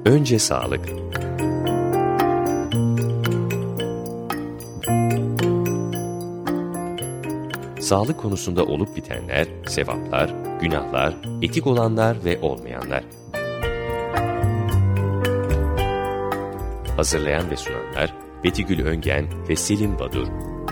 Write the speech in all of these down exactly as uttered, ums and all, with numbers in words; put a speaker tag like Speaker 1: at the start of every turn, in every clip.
Speaker 1: Önce sağlık. Sağlık konusunda olup bitenler, sevaplar, günahlar, etik olanlar ve olmayanlar. Hazırlayan ve sunanlar Betigül Öngen ve Selim Badur.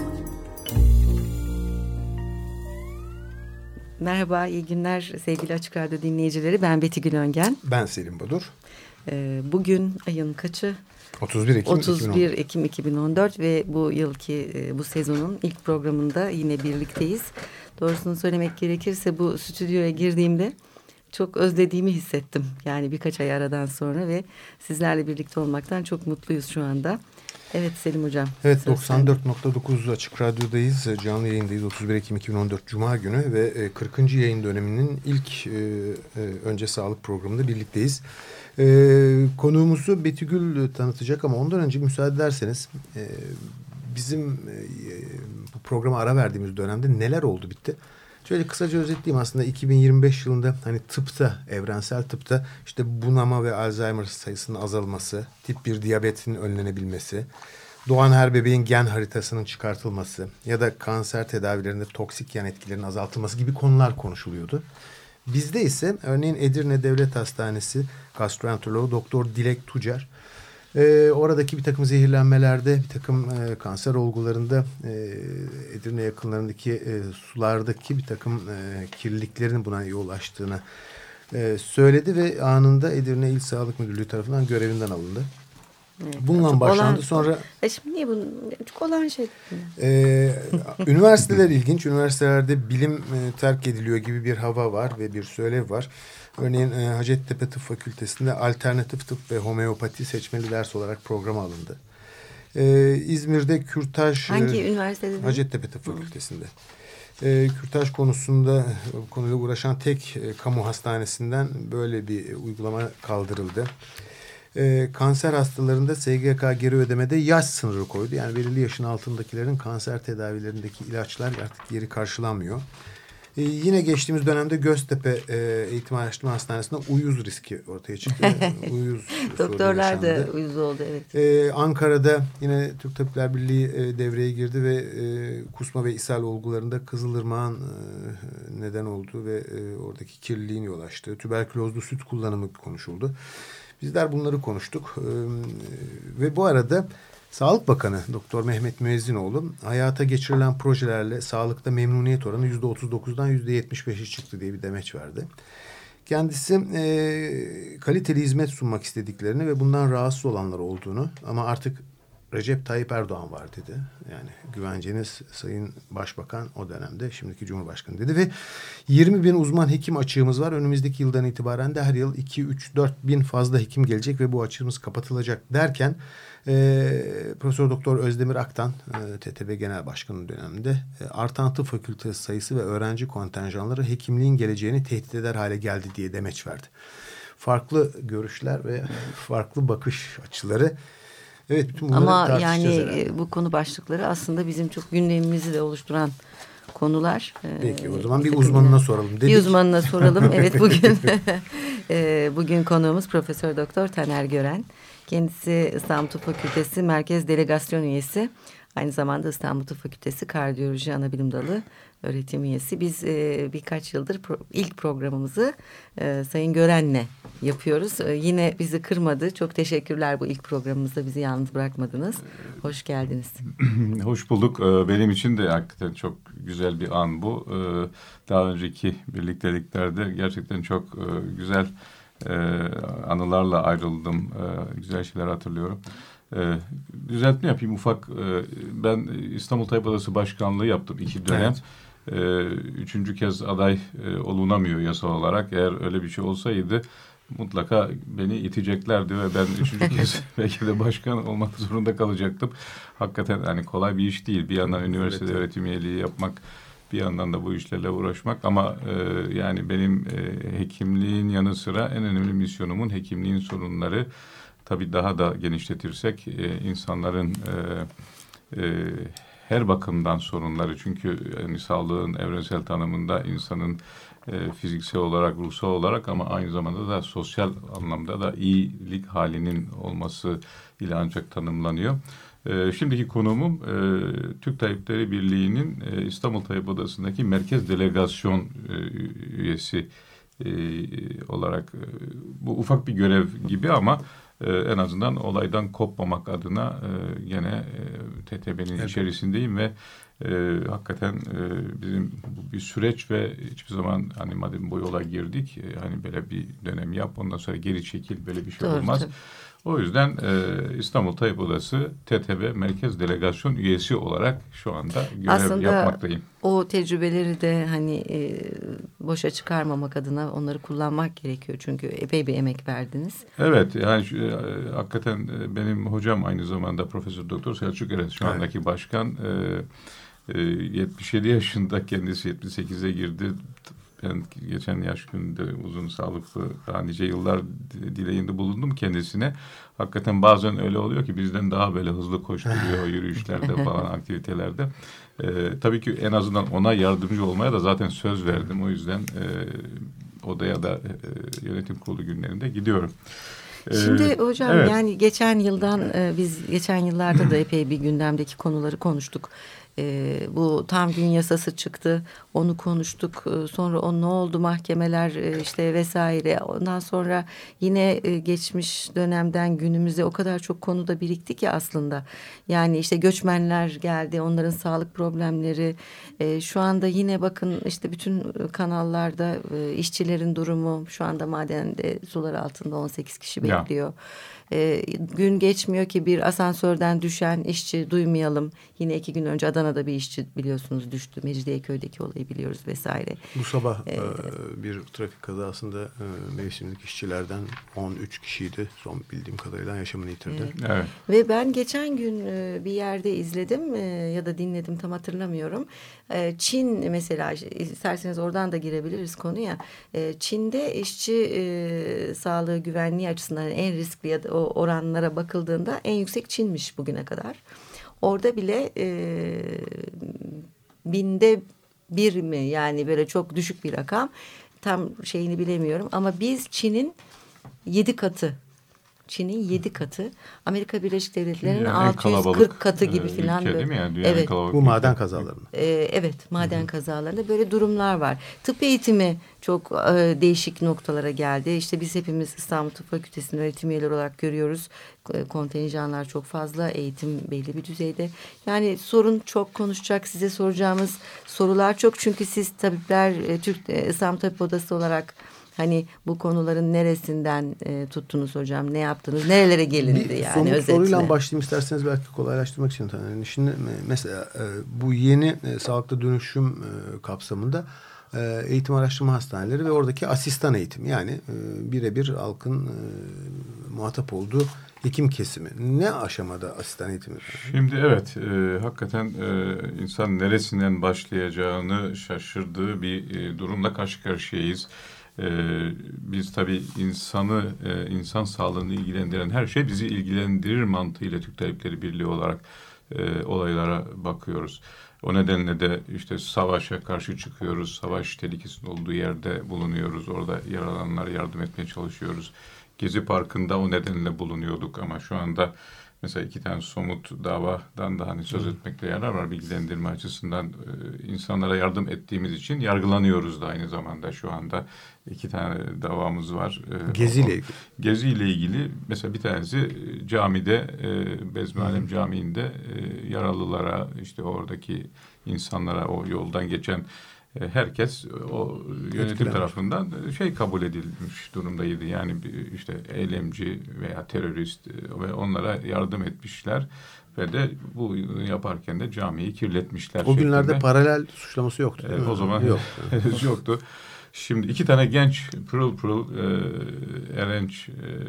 Speaker 2: Merhaba, iyi günler sevgili Açık Radyo dinleyicileri. Ben Betigül Öngen.
Speaker 3: Ben Selim Badur.
Speaker 2: Ee, bugün ayın kaçı?
Speaker 3: otuz bir Ekim
Speaker 2: otuz bir Ekim iki bin on dört ve bu yılki bu sezonun ilk programında yine birlikteyiz. Doğrusunu söylemek gerekirse bu stüdyoya girdiğimde çok özlediğimi hissettim. Yani birkaç ay aradan sonra ve sizlerle birlikte olmaktan çok mutluyuz şu anda. Evet Selim Hocam.
Speaker 3: Evet, doksan dört nokta dokuz Açık Radyo'dayız. Canlı yayındayız otuz bir Ekim iki bin on dört Cuma günü ve kırkıncı yayın döneminin ilk Önce Sağlık programında birlikteyiz. Ee, konuğumuzu Betigül tanıtacak ama ondan önce müsaade ederseniz e, bizim e, bu programa ara verdiğimiz dönemde neler oldu bitti? Şöyle kısaca özetleyeyim. Aslında iki bin yirmi beş yılında hani tıpta, evrensel tıpta işte bunama ve Alzheimer sayısının azalması, tip bir diyabetin önlenebilmesi, doğan her bebeğin gen haritasının çıkartılması ya da kanser tedavilerinde toksik yan etkilerin azaltılması gibi konular konuşuluyordu. Bizde ise örneğin Edirne Devlet Hastanesi gastroenteroloğu Doktor Dilek Tucar e, oradaki bir takım zehirlenmelerde, bir takım e, kanser olgularında e, Edirne yakınlarındaki e, sulardaki bir takım e, kirliliklerin buna yol açtığını e, söyledi ve anında Edirne İl Sağlık Müdürlüğü tarafından görevinden alındı. Evet, bununla başlandı. Olan,
Speaker 2: sonra e şimdi niye bunu çok olan şey?
Speaker 3: E, üniversiteler ilginç. Üniversitelerde bilim e, terk ediliyor gibi bir hava var ve bir söylev var. Örneğin e, Hacettepe Tıp Fakültesi'nde alternatif tıp ve homeopati seçmeli ders olarak programa alındı. E, İzmir'de kürtaj.
Speaker 2: Hangi e, üniversitede?
Speaker 3: Hacettepe Tıp Fakültesi'nde. E, kürtaj konusunda bu konuyla uğraşan tek e, kamu hastanesinden böyle bir e, uygulama kaldırıldı. E, kanser hastalarında S G K geri ödemede yaş sınırı koydu. Yani belirli yaşın altındakilerin kanser tedavilerindeki ilaçlar artık geri karşılanmıyor. E, yine geçtiğimiz dönemde Göztepe e, Eğitim Araştırma Hastanesi'nde uyuz riski ortaya çıktı. uyuz
Speaker 2: Doktorlar da uyuz oldu, evet.
Speaker 3: E, Ankara'da yine Türk Tabipler Birliği e, devreye girdi ve e, kusma ve ishal olgularında Kızılırmak'ın e, neden olduğu ve e, oradaki kirliliğin yol açtığı tüberkülozlu süt kullanımı konuşuldu. Bizler bunları konuştuk ee, ve bu arada Sağlık Bakanı Doktor Mehmet Müezzinoğlu hayata geçirilen projelerle sağlıkta memnuniyet oranı yüzde otuz dokuzdan yüzde yetmiş beşe çıktı diye bir demeç verdi. Kendisi e, kaliteli hizmet sunmak istediklerini ve bundan rahatsız olanlar olduğunu ama artık Recep Tayyip Erdoğan var dedi. Yani güvenceniz Sayın Başbakan o dönemde şimdiki Cumhurbaşkanı dedi ve yirmi bin uzman hekim açığımız var. Önümüzdeki yıldan itibaren de her yıl iki üç dört bin fazla hekim gelecek ve bu açığımız kapatılacak derken e, Profesör Doktor Özdemir Aktan e, T T B Genel Başkanı döneminde e, artan tıp fakültesi sayısı ve öğrenci kontenjanları hekimliğin geleceğini tehdit eder hale geldi diye demeç verdi. Farklı görüşler ve farklı bakış açıları. Evet, bütün bunları
Speaker 2: ama yani herhalde. Bu konu başlıkları aslında bizim çok gündemimizi de oluşturan konular.
Speaker 3: Peki o zaman bir uzmanına soralım dedik.
Speaker 2: Bir uzmanına soralım. Evet, bugün bugün konuğumuz Profesör Doktor Taner Gören. Kendisi İstanbul Tıp Fakültesi Merkez Delegasyon Üyesi. Aynı zamanda İstanbul Tıp Fakültesi Kardiyoloji Anabilim Dalı öğretim üyesi. Biz e, birkaç yıldır pro, ilk programımızı e, Sayın Gören'le yapıyoruz. E, yine bizi kırmadı. Çok teşekkürler, bu ilk programımızda bizi yalnız bırakmadınız. Hoş geldiniz.
Speaker 4: Hoş bulduk. Benim için de hakikaten çok güzel bir an bu. Daha önceki birlikteliklerde gerçekten çok güzel anılarla ayrıldım. Güzel şeyler hatırlıyorum. Ee, düzeltme yapayım ufak. Ee, ben İstanbul Tabip Odası Başkanlığı yaptım iki dönem. Evet. Ee, üçüncü kez aday e, olunamıyor yasal olarak. Eğer öyle bir şey olsaydı mutlaka beni iteceklerdi ve ben üçüncü kez belki de başkan olmak zorunda kalacaktım. Hakikaten hani kolay bir iş değil. Bir yandan üniversitede evet. öğretim üyeliği yapmak, bir yandan da bu işlerle uğraşmak ama e, yani benim e, hekimliğin yanı sıra en önemli misyonumun hekimliğin sorunları. Tabii daha da genişletirsek e, insanların e, e, her bakımdan sorunları, çünkü yani sağlığın evrensel tanımında insanın E, fiziksel olarak, ruhsal olarak ama aynı zamanda da sosyal anlamda da iyilik halinin olması ile ancak tanımlanıyor. E, şimdiki konuğum e, Türk Tabipleri Birliği'nin e, İstanbul Tabip Odası'ndaki Merkez Delegasyon e, üyesi e, olarak e, bu ufak bir görev gibi ama e, en azından olaydan kopmamak adına e, gene e, T T B'nin evet. içerisindeyim ve e, hakikaten e, bizim bu bir süreç ve hiçbir zaman hani madem bu yola girdik e, hani böyle bir dönem yap ondan sonra geri çekil böyle bir şey
Speaker 2: Doğru,
Speaker 4: olmaz.
Speaker 2: tabii.
Speaker 4: O yüzden e, İstanbul Tabip Odası T T B Merkez Delegasyon üyesi olarak şu anda görev
Speaker 2: Aslında
Speaker 4: yapmaktayım.
Speaker 2: O tecrübeleri de hani e, boşa çıkarmamak adına onları kullanmak gerekiyor. Çünkü epey bir emek verdiniz.
Speaker 4: Evet yani e, hakikaten e, benim hocam aynı zamanda Profesör Doktor Selçuk Eren şu evet. andaki başkan e, e, yetmiş yedi yaşında kendisi yetmiş sekize girdi. Ben geçen yaş gününde uzun sağlıklı daha nice yıllar dileğinde bulundum kendisine. Hakikaten bazen öyle oluyor ki bizden daha böyle hızlı koşturuyor yürüyüşlerde falan aktivitelerde. Ee, tabii ki en azından ona yardımcı olmaya da zaten söz verdim. O yüzden e, odaya da e, yönetim kurulu günlerinde gidiyorum.
Speaker 2: Şimdi
Speaker 4: Ee,
Speaker 2: hocam
Speaker 4: evet.
Speaker 2: yani geçen yıldan e, biz geçen yıllarda da epey bir gündemdeki konuları konuştuk. E, bu tam gün yasası çıktı, onu konuştuk. E, sonra o ne oldu mahkemeler e, işte vesaire. Ondan sonra yine e, geçmiş dönemden günümüze o kadar çok konuda birikti ki aslında. Yani işte göçmenler geldi, onların sağlık problemleri. E, şu anda yine bakın işte bütün kanallarda e, işçilerin durumu, şu anda madende sular altında on sekiz kişi bekliyor. Ya. E, gün geçmiyor ki bir asansörden düşen işçi duymayalım. Yine iki gün önce Adana'da bir işçi biliyorsunuz düştü. Mecidiyeköy'deki olayı biliyoruz vesaire.
Speaker 3: Bu sabah
Speaker 2: ee,
Speaker 3: e, bir trafik kazasında e, mevsimlik işçilerden on üç kişiydi. Son bildiğim kadarıyla yaşamını yitirdi.
Speaker 2: Evet.
Speaker 4: Evet.
Speaker 2: Ve ben geçen gün e, bir yerde izledim e, ya da dinledim tam hatırlamıyorum. E, Çin mesela isterseniz oradan da girebiliriz konuya. E, Çin'de işçi e, sağlığı güvenliği açısından en riskli ya da o oranlara bakıldığında en yüksek Çin'miş bugüne kadar. Orada bile e, binde bir mi yani böyle çok düşük bir rakam tam şeyini bilemiyorum ama biz Çin'in yedi katı Çin'in yedi katı Amerika Birleşik Devletleri'nin
Speaker 4: yani
Speaker 2: altı yüz kırk katı gibi
Speaker 4: e,
Speaker 2: filan böyle.
Speaker 4: Değil mi yani?
Speaker 2: Evet.
Speaker 3: Bu maden kazalarında.
Speaker 2: Ee, evet maden Hı-hı. kazalarında böyle durumlar var. Tıp eğitimi çok e, değişik noktalara geldi. İşte biz hepimiz İstanbul Tıp Fakültesi'nin öğretim üyeleri olarak görüyoruz. E, kontenjanlar çok fazla, eğitim belli bir düzeyde. Yani sorun çok, konuşacak size soracağımız sorular çok. Çünkü siz tabipler e, Türk e, İstanbul Tabip Odası olarak hani bu konuların neresinden e, tuttunuz hocam? Ne yaptınız? Nerelere gelindi
Speaker 3: bir
Speaker 2: yani
Speaker 3: somut
Speaker 2: özetle?
Speaker 3: Soruyla başlayayım isterseniz belki kolaylaştırmak için. Yani şimdi mesela e, bu yeni e, sağlıklı dönüşüm e, kapsamında e, eğitim araştırma hastaneleri ve oradaki asistan eğitim yani e, birebir halkın e, muhatap olduğu hekim kesimi. Ne aşamada asistan eğitimi?
Speaker 4: Şimdi evet e, hakikaten e, insan neresinden başlayacağını şaşırdığı bir e, durumla karşı karşıyayız. Ee, biz tabii insanı, e, insan sağlığını ilgilendiren her şey bizi ilgilendirir mantığıyla Türk Tabipleri Birliği olarak e, olaylara bakıyoruz. O nedenle de işte savaşa karşı çıkıyoruz, savaş tehlikesinin olduğu yerde bulunuyoruz, orada yaralananlara yardım etmeye çalışıyoruz. Gezi Parkı'nda o nedenle bulunuyorduk ama şu anda mesela iki tane somut davadan da hani söz etmekte yarar var bilgilendirme açısından. E, insanlara yardım ettiğimiz için yargılanıyoruz da aynı zamanda şu anda. İki tane davamız var. E,
Speaker 3: Gezi ile ilgili.
Speaker 4: Gezi ile ilgili mesela bir tanesi camide, e, Bezmialem Camii'nde e, yaralılara işte oradaki insanlara o yoldan geçen herkes o yönetim Etkilenmiş. tarafından şey kabul edilmiş durumdaydı. Yani işte eylemci veya terörist ve onlara yardım etmişler ve de bu yaparken de camiyi kirletmişler.
Speaker 3: O günlerde
Speaker 4: şeklinde.
Speaker 3: Paralel suçlaması yoktu.
Speaker 4: Evet, o zaman
Speaker 3: Yok.
Speaker 4: henüz yoktu. Şimdi iki tane genç pırıl pırıl e, Erenç e,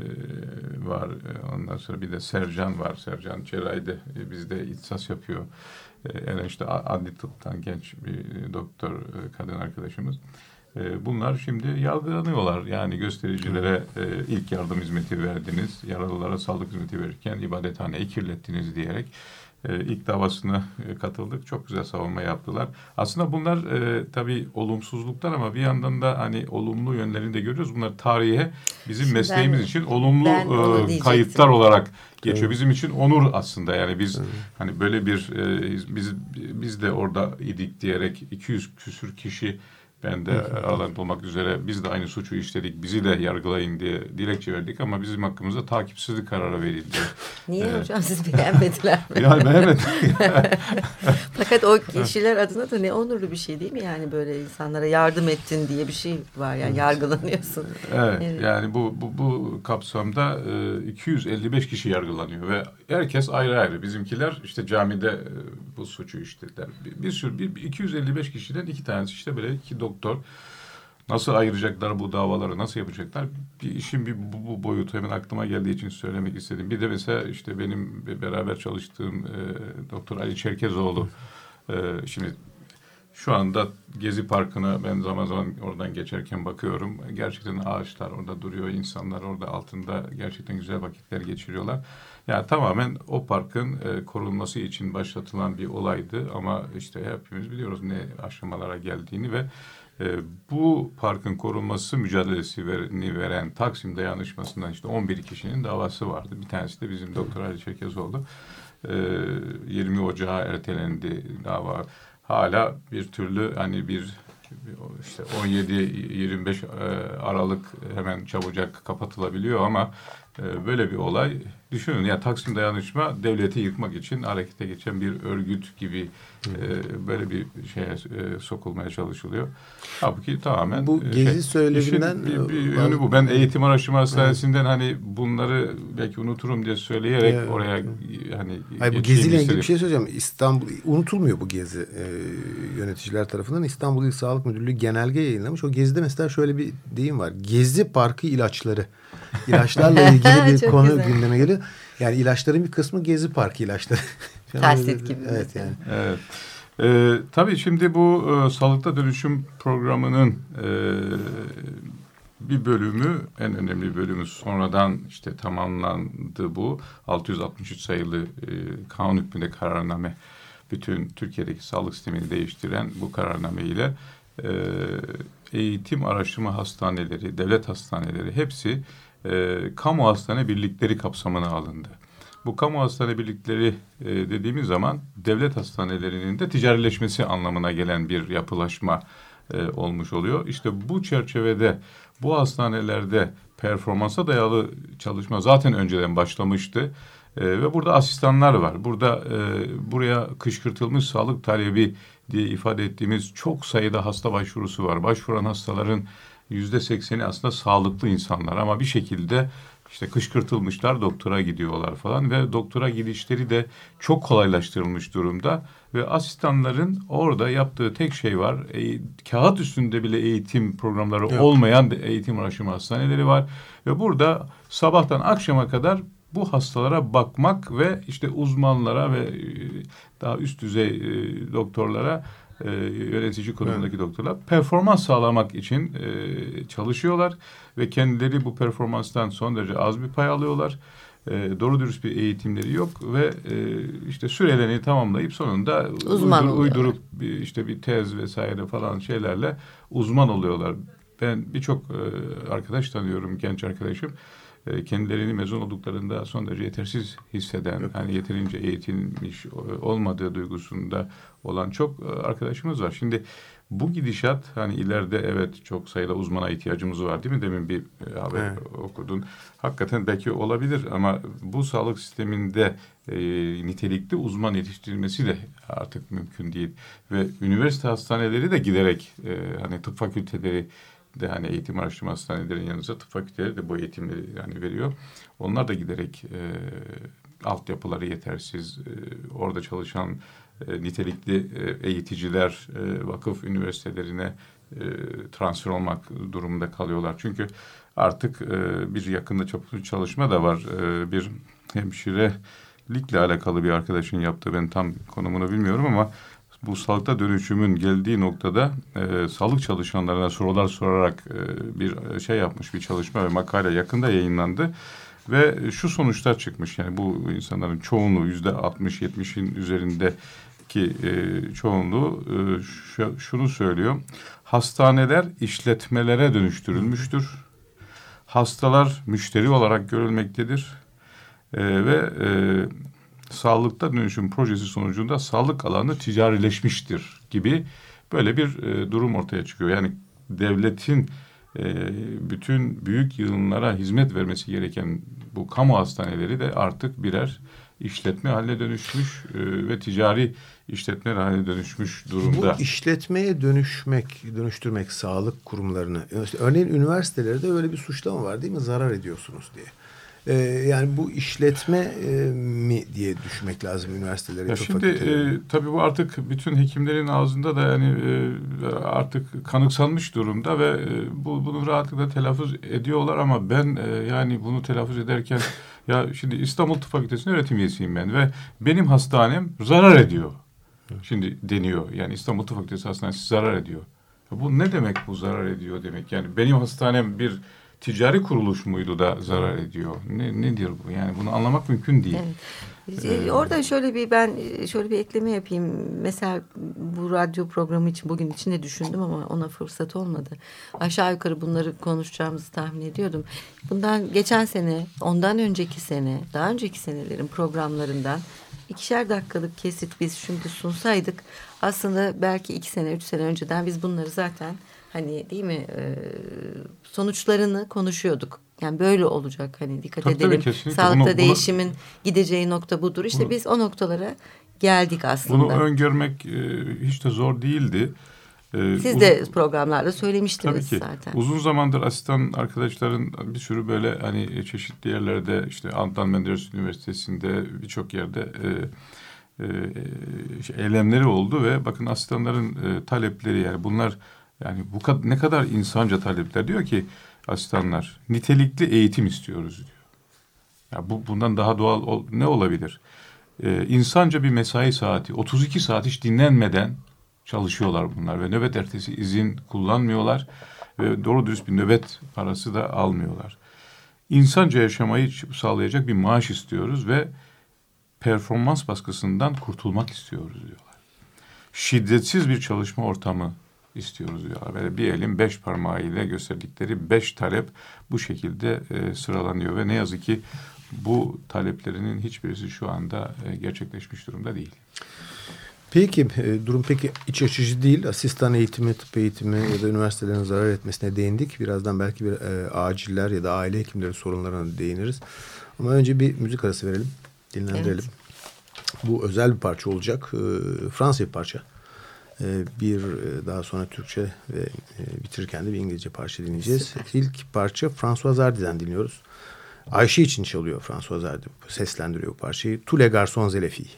Speaker 4: var. Ondan sonra bir de Sercan var. Sercan cerrahide e, bizde ihtisas yapıyor. Yani işte adli tıptan genç bir doktor kadın arkadaşımız. Bunlar şimdi yargılanıyorlar. Yani göstericilere ilk yardım hizmeti verdiniz, yaralılara sağlık hizmeti verirken ibadethaneyi kirlettiniz diyerek e, ilk davasına e, katıldık. Çok güzel savunma yaptılar. Aslında bunlar e, tabii olumsuzluklar ama bir yandan da hani olumlu yönlerini de görüyoruz. Bunlar tarihe bizim Şimdi mesleğimiz ben, için olumlu e, kayıtlar olarak geçiyor. Evet. Bizim için onur aslında. Yani biz evet. hani böyle bir e, biz biz de orada idik diyerek iki yüz küsür kişi, ben de aralarında olmak üzere biz de aynı suçu işledik, bizi de yargılayın diye dilekçe verdik ama bizim hakkımızda takipsizlik kararı verildi.
Speaker 2: Niye ee, hocam, siz beğenmediler mi?
Speaker 4: Yani beğenmedim.
Speaker 2: Fakat o kişiler adına da ne onurlu bir şey değil mi? Yani böyle insanlara yardım ettin diye bir şey var, yani yargılanıyorsun.
Speaker 4: Evet, evet. Yani bu, bu, bu kapsamda iki yüz elli beş kişi yargılanıyor ve herkes ayrı ayrı. Bizimkiler işte camide bu suçu işlediler. Bir, bir sürü bir, iki yüz elli beş kişiden iki tanesi işte böyle iki doktor. Nasıl ayıracaklar bu davaları, nasıl yapacaklar? Bir işin bir bu, bu boyutu hemen aklıma geldiği için söylemek istedim. Bir de mesela işte benim beraber çalıştığım e, Doktor Ali Çerkezoğlu. E, şimdi şu anda Gezi Parkı'na ben zaman zaman oradan geçerken bakıyorum. Gerçekten ağaçlar orada duruyor, insanlar orada altında gerçekten güzel vakitler geçiriyorlar. Yani tamamen o parkın e, korunması için başlatılan bir olaydı ama işte hepimiz biliyoruz ne aşamalara geldiğini ve e, bu parkın korunması mücadelesini veren Taksim Dayanışması'ndan işte on bir kişinin davası vardı. Bir tanesi de bizim Doktor Ali Çerkezoğlu. E, yirmi Ocağı ertelendi dava. Hala bir türlü hani bir işte on yedi yirmi beş Aralık hemen çabucak kapatılabiliyor ama böyle bir olay düşünün ya, Taksim Dayanışma devleti yıkmak için harekete geçen bir örgüt gibi e, böyle bir şeye e, sokulmaya çalışılıyor. Halbuki tamamen
Speaker 3: bu gezi
Speaker 4: şey,
Speaker 3: söyleminden
Speaker 4: bir, bir yönü bu. Ben Eğitim Araştırma Hastanesi'nden evet. hani bunları belki unuturum diye söyleyerek evet. oraya hani
Speaker 3: Hayır, bu geziyle ilgili bir şey söyleyeceğim. İstanbul unutulmuyor bu gezi e, yöneticiler tarafından. İstanbul İl Sağlık Müdürlüğü genelge yayınlamış. O gezide mesela şöyle bir deyim var. Gezi Parkı ilaçları. İlaçlarla ilgili bir konu güzel. gündeme geliyor. Yani ilaçların bir kısmı Gezi Parkı ilaçları.
Speaker 2: Tersit gibi.
Speaker 3: Evet yani.
Speaker 4: Evet. Ee, tabii şimdi bu e, Sağlıkta Dönüşüm programının e, bir bölümü, en önemli bölümü sonradan işte tamamlandı bu. altı yüz altmış üç sayılı e, kanun hükmünde kararname, bütün Türkiye'deki sağlık sistemini değiştiren bu kararname ile e, eğitim araştırma hastaneleri, devlet hastaneleri hepsi e, kamu hastane birlikleri kapsamına alındı. Bu kamu hastane birlikleri e, dediğimiz zaman devlet hastanelerinin de ticarileşmesi anlamına gelen bir yapılaşma e, olmuş oluyor. İşte bu çerçevede bu hastanelerde performansa dayalı çalışma zaten önceden başlamıştı. E, ve burada asistanlar var. Burada e, buraya kışkırtılmış sağlık talebi diye ifade ettiğimiz çok sayıda hasta başvurusu var. Başvuran hastaların yüzde sekseni aslında sağlıklı insanlar ama bir şekilde işte kışkırtılmışlar, doktora gidiyorlar falan ve doktora gidişleri de çok kolaylaştırılmış durumda ve asistanların orada yaptığı tek şey var. E, kağıt üstünde bile eğitim programları Yok. olmayan eğitim araştırma hastaneleri var ve burada sabahtan akşama kadar bu hastalara bakmak ve işte uzmanlara ve daha üst düzey e, doktorlara, e, yönetici konumundaki evet. doktorlar performans sağlamak için e, çalışıyorlar ve kendileri bu performanstan son derece az bir pay alıyorlar. E, doğru dürüst bir eğitimleri yok ve e, işte sürelerini tamamlayıp sonunda
Speaker 2: uzman
Speaker 4: uydur, uydurup bir, işte bir tez vesaire falan şeylerle uzman oluyorlar. Ben birçok e, arkadaş tanıyorum, genç arkadaşım. Kendilerini mezun olduklarında son derece yetersiz hisseden, evet. hani yeterince eğitilmiş olmadığı duygusunda olan çok arkadaşımız var. Şimdi bu gidişat hani ileride evet çok sayıda uzmana ihtiyacımız var değil mi? Demin bir haber evet. okudun. Hakikaten belki olabilir ama bu sağlık sisteminde e, nitelikli uzman yetiştirilmesi de artık mümkün değil. Ve üniversite hastaneleri de giderek e, hani tıp fakülteleri de hani eğitim araştırma hastanelerinin yanında tıp fakülteleri de bu eğitimleri yani veriyor. Onlar da giderek e, altyapıları yetersiz. E, orada çalışan e, nitelikli e, eğiticiler e, vakıf üniversitelerine e, transfer olmak durumunda kalıyorlar. Çünkü artık e, bir yakında çaplı çalışma da var. E, bir hemşirelikle alakalı bir arkadaşın yaptığı, ben tam konumunu bilmiyorum ama bu sağlıkta dönüşümün geldiği noktada e, sağlık çalışanlarına sorular sorarak e, bir şey yapmış, bir çalışma ve makale yakında yayınlandı. Ve şu sonuçlar çıkmış, yani bu insanların çoğunluğu yüzde altmış yetmişin üzerindeki e, çoğunluğu e, şu, şunu söylüyor. Hastaneler işletmelere dönüştürülmüştür. Hastalar müşteri olarak görülmektedir. E, ve e, sağlıkta dönüşüm projesi sonucunda sağlık alanı ticarileşmiştir gibi böyle bir e, durum ortaya çıkıyor. Yani devletin e, bütün büyük yığınlara hizmet vermesi gereken bu kamu hastaneleri de artık birer işletme haline dönüşmüş e, ve ticari işletme haline dönüşmüş durumda.
Speaker 3: Bu işletmeye dönüşmek, dönüştürmek sağlık kurumlarını, örneğin üniversitelerde öyle bir suçlama var değil mi? Zarar ediyorsunuz diye. Ee, yani bu işletme e, mi diye düşünmek lazım üniversiteleri.
Speaker 4: Ya şimdi e, tabii bu artık bütün hekimlerin ağzında da yani e, artık kanıksanmış durumda ve e, bu bunu rahatlıkla telaffuz ediyorlar ama ben e, yani bunu telaffuz ederken ya şimdi İstanbul Tıp Fakültesi'nin öğretim üyesiyim ben ve benim hastanem zarar ediyor. Şimdi deniyor yani İstanbul Tıp Fakültesi hastanesi zarar ediyor. Ya bu ne demek, bu zarar ediyor demek? Yani benim hastanem bir ticari kuruluş muydu da zarar ediyor? Ne, nedir bu? Yani bunu anlamak mümkün değil.
Speaker 2: Evet. Ee, Orada şöyle bir ben şöyle bir ekleme yapayım. Mesela bu radyo programı için bugün için de düşündüm ama ona fırsat olmadı. Aşağı yukarı bunları konuşacağımızı tahmin ediyordum. Bundan geçen sene, ondan önceki sene, daha önceki senelerin programlarından ikişer dakikalık kesit biz şimdi sunsaydık aslında belki iki sene, üç sene önceden biz bunları zaten hani değil mi e, sonuçlarını konuşuyorduk. Yani böyle olacak hani dikkat
Speaker 4: tabii,
Speaker 2: edelim.
Speaker 4: Tabii,
Speaker 2: Sağlıkta
Speaker 4: bunu,
Speaker 2: değişimin bunu, gideceği nokta budur. İşte bunu, biz o noktalara geldik aslında.
Speaker 4: Bunu öngörmek e, hiç de zor değildi.
Speaker 2: E, Siz de uzun, programlarda söylemiştiniz
Speaker 4: tabii ki,
Speaker 2: zaten.
Speaker 4: Uzun zamandır asistan arkadaşların bir sürü böyle hani çeşitli yerlerde işte Adnan Menderes Üniversitesi'nde birçok yerde e, e, şey, eylemleri oldu ve bakın asistanların e, talepleri yani bunlar yani bu kad- ne kadar insanca talepler diyor ki asistanlar nitelikli eğitim istiyoruz diyor. Ya bu bundan daha doğal ol, ne olabilir? Ee, insanca bir mesai saati, otuz iki saat hiç dinlenmeden çalışıyorlar bunlar ve nöbet ertesi izin kullanmıyorlar ve doğru dürüst bir nöbet parası da almıyorlar. İnsanca yaşamayı sağlayacak bir maaş istiyoruz ve performans baskısından kurtulmak istiyoruz diyorlar. Şiddetsiz bir çalışma ortamı istiyoruz diyorlar. Böyle bir elin beş parmağı ile gösterdikleri beş talep bu şekilde e, sıralanıyor ve ne yazık ki bu taleplerinin hiçbirisi şu anda e, gerçekleşmiş durumda değil.
Speaker 3: Peki e, durum peki iç açıcı değil. Asistan eğitimi, tıp eğitimi ya da üniversitelerin zarar etmesine değindik. Birazdan belki bir e, aciller ya da aile hekimleri sorunlarına değiniriz. Ama önce bir müzik arası verelim, dinlendirelim. Evet. Bu özel bir parça olacak. E, Fransız bir parça. Bir daha sonra Türkçe ve bitirirken de bir İngilizce parça dinleyeceğiz. Süper. İlk parça François Hardy'den dinliyoruz. Ayşe için çalıyor François Hardy. Seslendiriyor bu parçayı. Tous les garçons et les filles.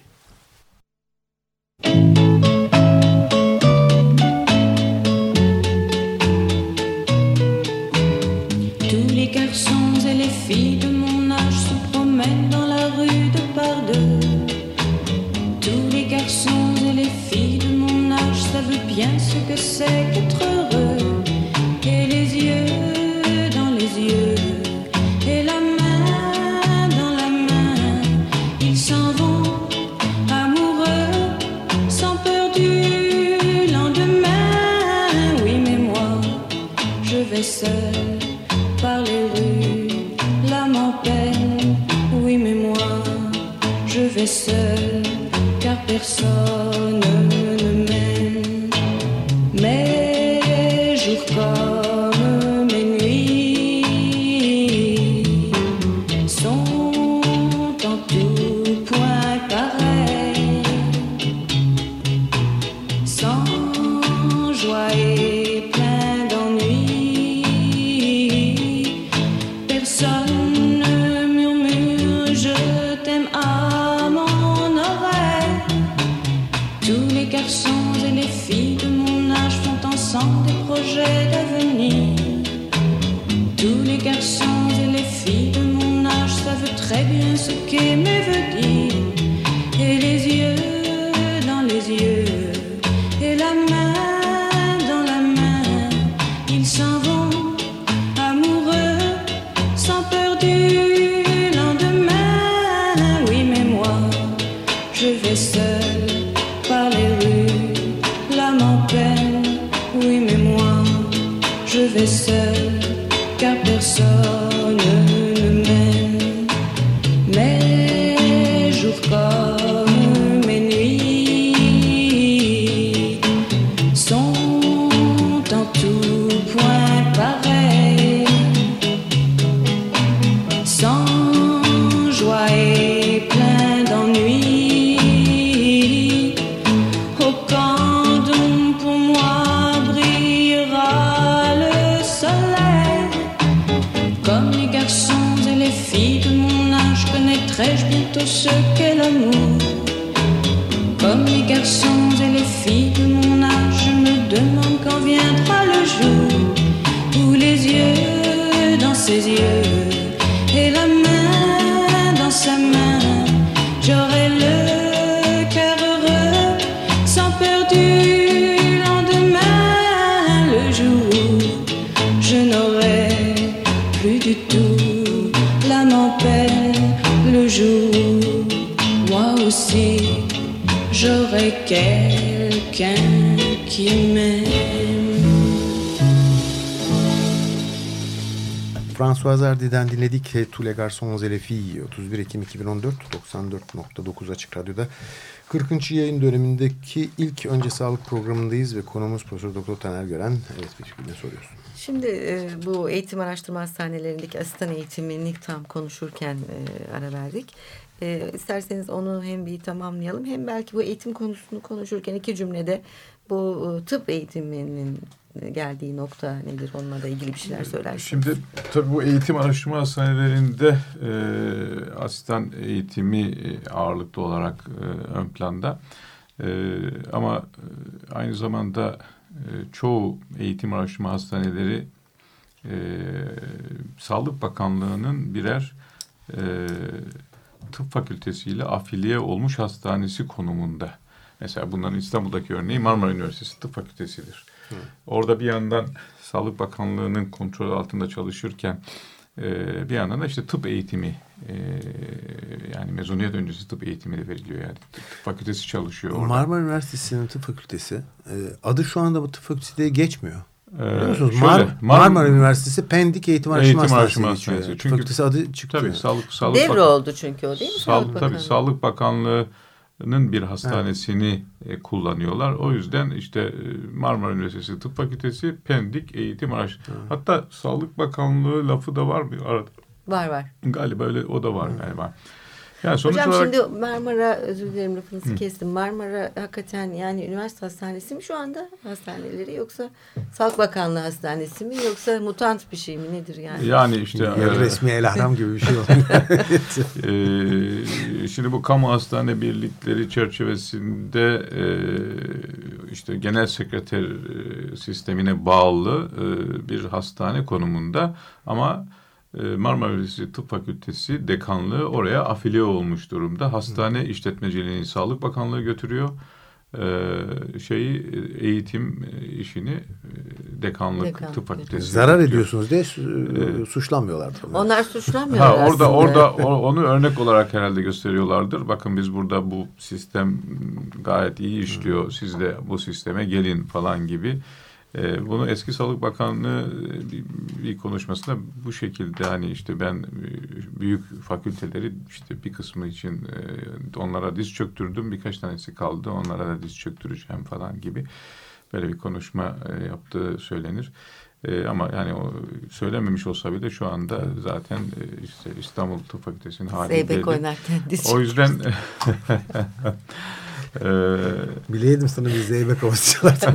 Speaker 5: Tous les garçons et les filles de mon âge se promènent dans la rue de par deux. Tous les garçons et les filles de mon âge savent bien ce que c'est qu'être heureux. Et les yeux dans les yeux, et la main dans la main, ils s'en vont amoureux, sans peur du lendemain. Oui, mais moi, je vais seul par les rues, l'âme en peine. Oui, mais moi, je vais seul, car personne ne m'aime. Mes jours comme mes nuits sont en tout point pareils, sans joie et plein d'ennui. Personne ne murmure je t'aime à mon oreille. Tous les garçons et les filles de mon âge font ensemble des projets d'avenir. Tous les garçons et les filles de mon âge savent très bien ce qu'aimer veut dire. Et les yeux dans les yeux, et la main dans la main, ils s'en vont amoureux, sans peur du car personne ne m'aime. Mes jours comme mes nuits sont en tout point pareils, sans joie et plein d'ennui. Au camp d'ombre pour moi brillera le soleil. Comme les garçons et les filles de mon âge, connaîtrai-je bientôt ce qu'est l'amour. Comme les garçons et les filles de mon âge, je me demande quand viendra le jour où les yeux dans ses yeux et la main dans sa main, j'aurai le cœur heureux, sans peur du lendemain. Le jour où je n'aurai plus du tout l'âme en peine, le jour où moi aussi j'aurai quelqu'un qui m'aime.
Speaker 3: Françoise Hardy'den dinledik. Tous les garçons et les filles. otuz bir Ekim iki bin on dört doksan dört nokta dokuz Açık Radyo'da kırkıncı yayın dönemindeki ilk Önce Sağlık programındayız ve konuğumuz Profesör Doktor Taner Gören. Evet, bir ne soruyorsun?
Speaker 2: Şimdi e, bu eğitim araştırma hastanelerindeki asistan eğitimini tam konuşurken e, ara verdik. E, isterseniz onu hem bir tamamlayalım, hem belki bu eğitim konusunu konuşurken iki cümlede bu e, tıp eğitiminin geldiği nokta nedir, onunla da ilgili bir şeyler söylersiniz.
Speaker 4: Şimdi tabii bu eğitim araştırma hastanelerinde e, asistan eğitimi ağırlıklı olarak e, ön planda. E, ama aynı zamanda e, çoğu eğitim araştırma hastaneleri e, Sağlık Bakanlığı'nın birer e, tıp fakültesiyle afiliye olmuş hastanesi konumunda. Mesela bunların İstanbul'daki örneği Marmara Üniversitesi Tıp Fakültesidir. Hı. Orada bir yandan Sağlık Bakanlığı'nın kontrolü altında çalışırken e, bir yandan da işte tıp eğitimi e, yani mezuniyet öncesi tıp eğitimi de veriliyor, yani tıp fakültesi çalışıyor orada.
Speaker 3: Marmara Üniversitesi'nin tıp fakültesi e, adı şu anda bu tıp fakültesi diye geçmiyor. Biliyor musunuz?
Speaker 4: Şöyle,
Speaker 3: Mar-
Speaker 4: Mar-
Speaker 3: Marmara Üniversitesi Pendik Eğitim Araştırma
Speaker 4: Eğitim
Speaker 3: Hastanesi
Speaker 4: Araştırma
Speaker 3: geçiyor.
Speaker 4: Çünkü
Speaker 3: Fakültesi adı çıktı.
Speaker 4: Tabii
Speaker 3: yani.
Speaker 4: sağlık sağlık
Speaker 2: Devre
Speaker 4: Bakan-
Speaker 2: oldu çünkü o, değil mi?
Speaker 4: Sağlık,
Speaker 2: Sağlık
Speaker 4: tabii
Speaker 2: Bakanlığı.
Speaker 4: Sağlık Bakanlığı'nın bir hastanesini evet. kullanıyorlar. O yüzden işte Marmara Üniversitesi Tıp Fakültesi Pendik Eğitim Araştırma. Evet. Hatta Sağlık Bakanlığı lafı da var bir arada.
Speaker 2: Var var.
Speaker 4: Galiba öyle, o da var galiba. Yani sonuç
Speaker 2: Hocam
Speaker 4: olarak...
Speaker 2: şimdi Marmara, özür dilerim lafınızı
Speaker 4: Hı.
Speaker 2: kestim. Marmara hakikaten yani üniversite hastanesi mi şu anda hastaneleri, yoksa Sağlık Bakanlığı hastanesi mi, yoksa mutant bir şey mi, nedir yani?
Speaker 4: Yani işte...
Speaker 3: Yani
Speaker 4: e,
Speaker 3: resmi El Ahram gibi bir şey oldu.
Speaker 4: e, şimdi bu kamu hastane birlikleri çerçevesinde e, işte genel sekreter e, sistemine bağlı e, bir hastane konumunda, ama Marmara Üniversitesi Tıp Fakültesi dekanlığı oraya afiliye olmuş durumda. Hastane Hı. işletmeciliğini Sağlık Bakanlığı götürüyor. Ee, şeyi eğitim işini dekanlık, dekanlık Tıp Fakültesi.
Speaker 3: Zarar götürüyor. Ediyorsunuz diye su- suçlanmıyorlardır.
Speaker 2: Onlar suçlanmıyorlar
Speaker 4: ha, orada,
Speaker 2: aslında.
Speaker 4: Orada onu örnek olarak herhalde gösteriyorlardır. Bakın biz burada bu sistem gayet iyi işliyor. Hı. Siz de bu sisteme gelin falan gibi. Bunu eski Sağlık Bakanlığı bir konuşmasında bu şekilde, hani işte ben büyük fakülteleri işte bir kısmı için onlara diz çöktürdüm, birkaç tanesi kaldı, onlara da diz çöktüreceğim falan gibi böyle bir konuşma yaptığı söylenir. Ama yani o söylememiş olsa bile şu anda zaten işte İstanbul Tıp Fakültesi'nin hali belli.
Speaker 2: Zeybek oynarken diz
Speaker 4: O yüzden
Speaker 3: bileydim sana bir zeybek havası çalardım.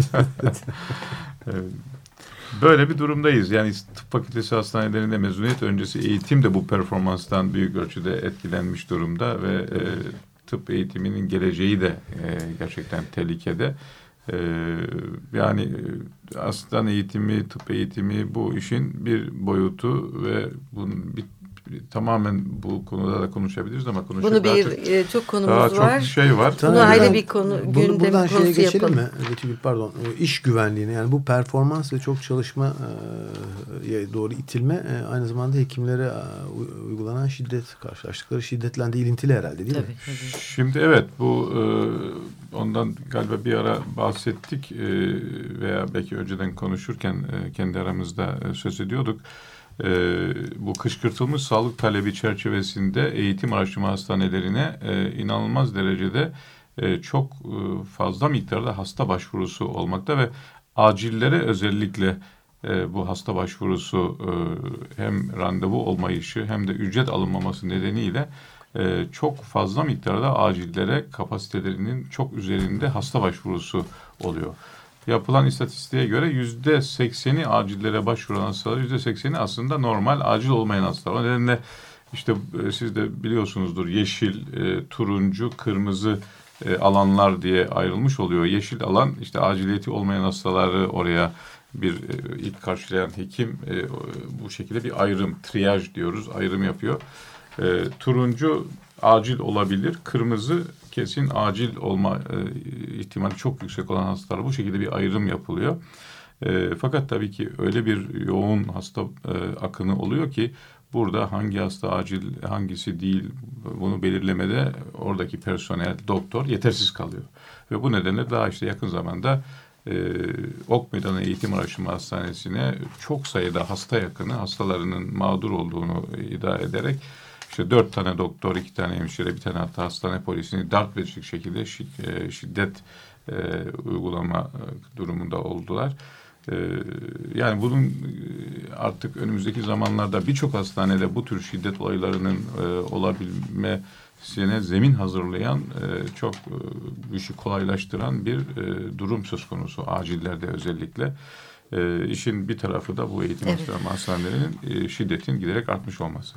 Speaker 4: Böyle bir durumdayız. Yani tıp fakültesi hastanelerinde mezuniyet öncesi eğitim de bu performanstan büyük ölçüde etkilenmiş durumda ve e, tıp eğitiminin geleceği de e, gerçekten tehlikede. E, yani asistan eğitimi, tıp eğitimi bu işin bir boyutu ve bunun bir tamamen bu konuda da konuşabiliriz ama konuşacak
Speaker 2: bunu bir
Speaker 4: çok,
Speaker 2: e, çok konumuz
Speaker 4: daha
Speaker 2: var.
Speaker 4: Çok şey var.
Speaker 2: Bunu ayrı bir konu,
Speaker 3: bunu,
Speaker 2: gündem
Speaker 3: buradan
Speaker 2: konusu
Speaker 3: şeye geçelim
Speaker 2: yapalım.
Speaker 3: mi? Betül, pardon. İş güvenliğine, yani bu performans ve çok çalışma e, doğru itilme e, aynı zamanda hekimlere e, uygulanan şiddet, karşılaştıkları şiddetle de ilintili herhalde, değil
Speaker 2: tabii,
Speaker 3: mi?
Speaker 2: Tabii.
Speaker 4: Şimdi evet, bu e, ondan galiba bir ara bahsettik e, veya belki önceden konuşurken e, kendi aramızda e, söz ediyorduk. e, bu kışkırtılmış sağlık talebi çerçevesinde eğitim araştırma hastanelerine e, inanılmaz derecede e, çok e, fazla miktarda hasta başvurusu olmakta ve acillere özellikle e, bu hasta başvurusu e, hem randevu olmayışı hem de ücret alınmaması nedeniyle e, çok fazla miktarda acillere kapasitelerinin çok üzerinde hasta başvurusu oluyor. Yapılan istatistiğe göre yüzde sekseni acillere başvuran hastalar, yüzde sekseni aslında normal acil olmayan hastalar. O nedenle işte e, siz de biliyorsunuzdur, yeşil, e, turuncu, kırmızı e, alanlar diye ayrılmış oluyor. Yeşil alan işte aciliyeti olmayan hastaları oraya bir e, ilk karşılayan hekim e, bu şekilde bir ayrım, triyaj diyoruz, ayrım yapıyor. E, turuncu acil olabilir, kırmızı kesin acil olma e, ihtimali çok yüksek olan hastalar, bu şekilde bir ayrım yapılıyor. E, fakat tabii ki öyle bir yoğun hasta e, akını oluyor ki burada hangi hasta acil, hangisi değil, bunu belirlemede oradaki personel, doktor yetersiz kalıyor. Ve bu nedenle daha işte yakın zamanda e, Ok Meydanı Eğitim Araştırma Hastanesi'ne çok sayıda hasta yakını, hastalarının mağdur olduğunu iddia ederek İşte dört tane doktor, iki tane hemşire, bir tane hatta hastane polisini darp edecek şekilde şiddet e, uygulama durumunda oldular. E, yani bunun artık önümüzdeki zamanlarda birçok hastanede bu tür şiddet olaylarının e, olabilmesine zemin hazırlayan, e, çok e, bu işi kolaylaştıran bir e, durum söz konusu acillerde özellikle. E, işin bir tarafı da bu eğitim evet. hastanelerinin e, şiddetin giderek artmış olması.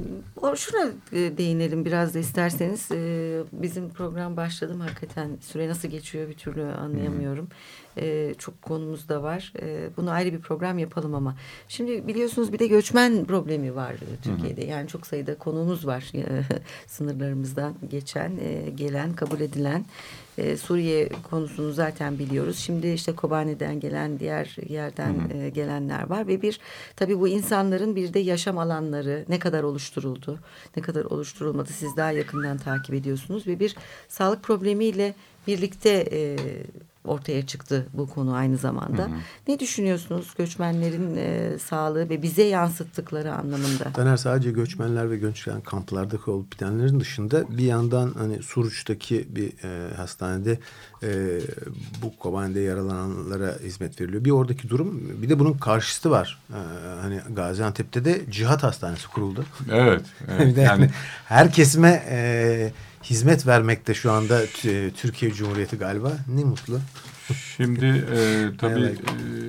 Speaker 2: O şuna e, değinelim biraz da isterseniz. E, bizim program başladı mı hakikaten? Süre nasıl geçiyor bir türlü anlayamıyorum. E, çok konumuz da var. E, bunu ayrı bir program yapalım ama. Şimdi biliyorsunuz bir de göçmen problemi var Türkiye'de. Hı hı. Yani çok sayıda konuğumuz var. Sınırlarımızdan geçen, e, gelen, kabul edilen. Ee, Suriye konusunu zaten biliyoruz. Şimdi işte Kobani'den gelen, diğer yerden hı hı. E, gelenler var ve bir tabii bu insanların bir de yaşam alanları ne kadar oluşturuldu, ne kadar oluşturulmadı siz daha yakından takip ediyorsunuz ve bir sağlık problemiyle birlikte e, ortaya çıktı bu konu aynı zamanda. Hı hı. Ne düşünüyorsunuz göçmenlerin e, sağlığı ve bize yansıttıkları anlamında?
Speaker 3: Taner, sadece göçmenler ve göçmen kamplardaki olup bitenlerin dışında bir yandan hani Suruç'taki bir e, hastanede e, bu Kobani'de yaralananlara hizmet veriliyor. Bir oradaki durum, bir de bunun karşısı var. E, hani Gaziantep'te de cihat hastanesi kuruldu.
Speaker 4: Evet. evet.
Speaker 3: yani her kesime e, hizmet vermekte şu anda t- Türkiye Cumhuriyeti galiba. Ne mutlu.
Speaker 4: Şimdi e, tabii e,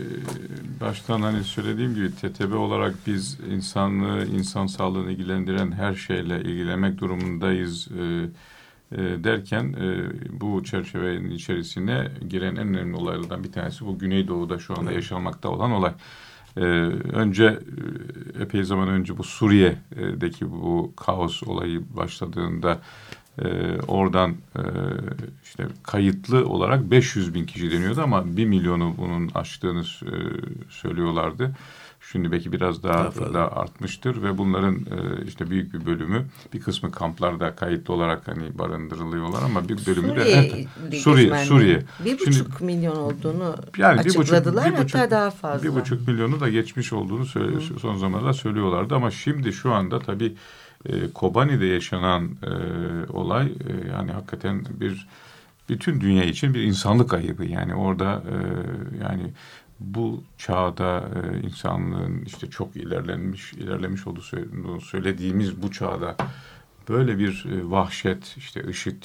Speaker 4: baştan hani söylediğim gibi T T B olarak biz insanlığı, insan sağlığını ilgilendiren her şeyle ilgilenmek durumundayız e, e, derken e, bu çerçevenin içerisine giren en önemli olaylardan bir tanesi bu Güneydoğu'da şu anda yaşanmakta olan olay. Ee, önce epey zaman önce bu Suriye'deki bu kaos olayı başladığında e, oradan e, işte kayıtlı olarak beş yüz bin kişi deniyordu ama bir milyonu bunun aştığını e, söylüyorlardı. Şimdi belki biraz daha, daha da artmıştır ve bunların e, işte büyük bir bölümü, bir kısmı kamplarda kayıtlı olarak hani barındırılıyorlar ama bir bölümü
Speaker 2: Suriye,
Speaker 4: de evet, Suriye, Suriye.
Speaker 2: Bir buçuk Şimdi, milyon olduğunu
Speaker 4: yani
Speaker 2: açıkladılar,
Speaker 4: bir buçuk, bir buçuk,
Speaker 2: hatta daha fazla.
Speaker 4: Bir buçuk milyonu da geçmiş olduğunu söyle, son zamanlarda söylüyorlardı ama şimdi şu anda tabii e, Kobani'de yaşanan e, olay e, yani hakikaten bir bütün dünya için bir insanlık ayıbı. Yani orada e, yani bu çağda e, insanlığın işte çok ilerlenmiş ilerlemiş olduğunu söylediğimiz bu çağda böyle bir e, vahşet, işte IŞİD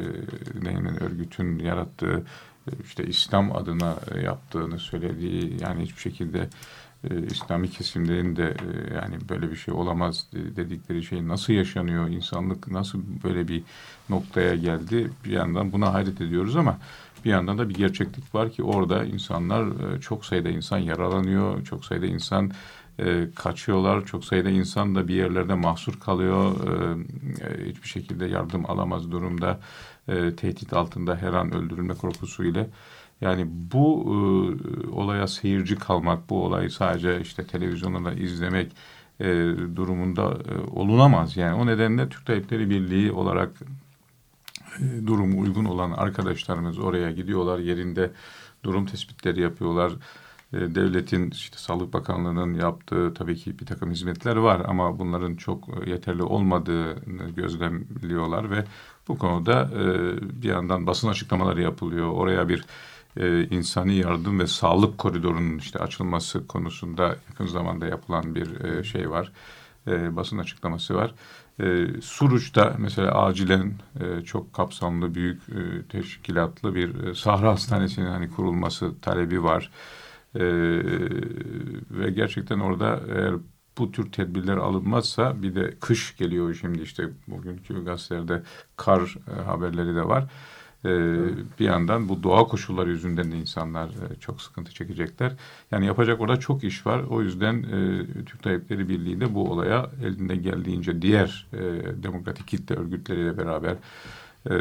Speaker 4: e, örgütün yarattığı e, işte İslam adına e, yaptığını söylediği, yani hiçbir şekilde e, İslami kesimlerin de e, yani böyle bir şey olamaz dedikleri şey nasıl yaşanıyor, insanlık nasıl böyle bir noktaya geldi, bir yandan buna hayret ediyoruz ama bir yandan da bir gerçeklik var ki orada insanlar, çok sayıda insan yaralanıyor, çok sayıda insan e, kaçıyorlar, çok sayıda insan da bir yerlerde mahsur kalıyor, e, hiçbir şekilde yardım alamaz durumda, e, tehdit altında, her an öldürülme korkusuyla. Yani bu e, olaya seyirci kalmak, bu olayı sadece işte televizyonda da izlemek e, durumunda e, olunamaz. Yani o nedenle Türk Tabipleri Birliği olarak durumu uygun olan arkadaşlarımız oraya gidiyorlar, yerinde durum tespitleri yapıyorlar. devletin, işte Sağlık Bakanlığı'nın yaptığı tabii ki bir takım hizmetler var ama bunların çok yeterli olmadığını gözlemliyorlar ve bu konuda bir yandan basın açıklamaları yapılıyor. Oraya bir insani yardım ve sağlık koridorunun işte açılması konusunda yakın zamanda yapılan bir şey var. Basın açıklaması var. E, Suruç'ta mesela acilen e, çok kapsamlı, büyük e, teşkilatlı bir e, Sahra Hastanesi'nin hani kurulması talebi var. E, ve gerçekten orada eğer bu tür tedbirler alınmazsa, bir de kış geliyor şimdi, işte bugünkü gazetelerde kar e, haberleri de var. Ee, bir yandan bu doğa koşulları yüzünden de insanlar e, çok sıkıntı çekecekler. Yani yapacak orada çok iş var. O yüzden e, Türk Tabipleri Birliği de bu olaya elinde geldiğince diğer e, demokratik kitle örgütleriyle beraber e,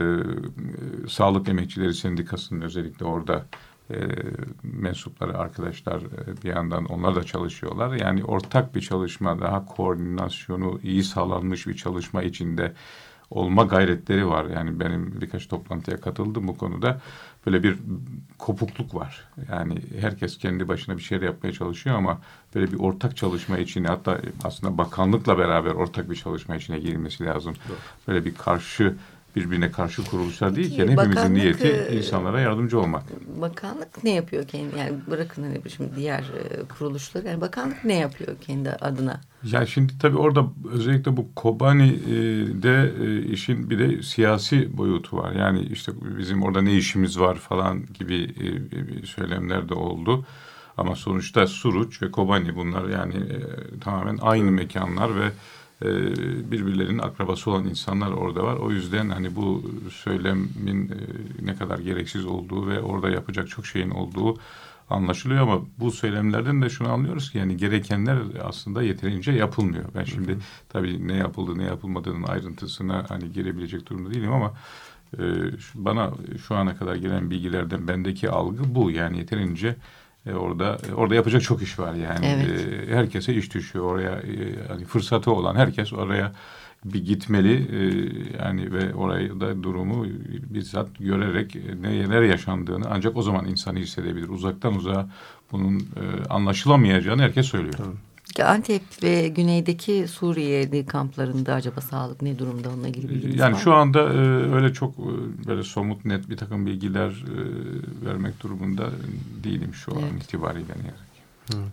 Speaker 4: Sağlık Emekçileri Sendikası'nın özellikle orada e, mensupları, arkadaşlar e, bir yandan onlar da çalışıyorlar. Yani ortak bir çalışma, daha koordinasyonu iyi sağlanmış bir çalışma içinde olma gayretleri var. Yani benim birkaç toplantıya katıldım bu konuda. Böyle bir kopukluk var. Yani herkes kendi başına bir şeyler yapmaya çalışıyor ama böyle bir ortak çalışma içine, hatta aslında bakanlıkla beraber ortak bir çalışma içine girilmesi lazım. Doğru. Böyle bir karşı, birbirine karşı kuruluşlar değilken hepimizin niyeti insanlara yardımcı olmak.
Speaker 2: Bakanlık ne yapıyor kendi, yani bırakın hani şimdi diğer e, kuruluşları, yani bakanlık ne yapıyor kendi adına?
Speaker 4: Ya şimdi tabii orada özellikle bu Kobani'de e, işin bir de siyasi boyutu var. Yani işte bizim orada ne işimiz var falan gibi e, söylemler de oldu. Ama sonuçta Suruç ve Kobani, bunlar yani e, tamamen aynı mekanlar ve birbirlerinin akrabası olan insanlar orada var. O yüzden hani bu söylemin ne kadar gereksiz olduğu ve orada yapacak çok şeyin olduğu anlaşılıyor ama bu söylemlerden de şunu anlıyoruz ki yani gerekenler aslında yeterince yapılmıyor. Ben şimdi hı hı. tabii ne yapıldı ne yapılmadığının ayrıntısına hani girebilecek durumda değilim ama e, bana şu ana kadar gelen bilgilerden bendeki algı bu. Yani yeterince E orada orada yapacak çok iş var yani. Evet. E, herkese iş düşüyor oraya. E, hani fırsatı olan herkes oraya bir gitmeli. E, yani ve orayı da durumu bizzat görerek ne neler yaşandığını ancak o zaman insan hissedebilir. Uzaktan uzağa bunun e, anlaşılamayacağını herkes söylüyor. Tabii.
Speaker 2: Antep ve güneydeki Suriye kamplarında acaba sağlık ne durumda, onunla ilgili bilginiz
Speaker 4: yani
Speaker 2: var
Speaker 4: şu
Speaker 2: mı?
Speaker 4: anda e, öyle çok e, böyle somut net bir takım bilgiler e, vermek durumunda değilim şu evet. an itibariyle.
Speaker 3: Evet.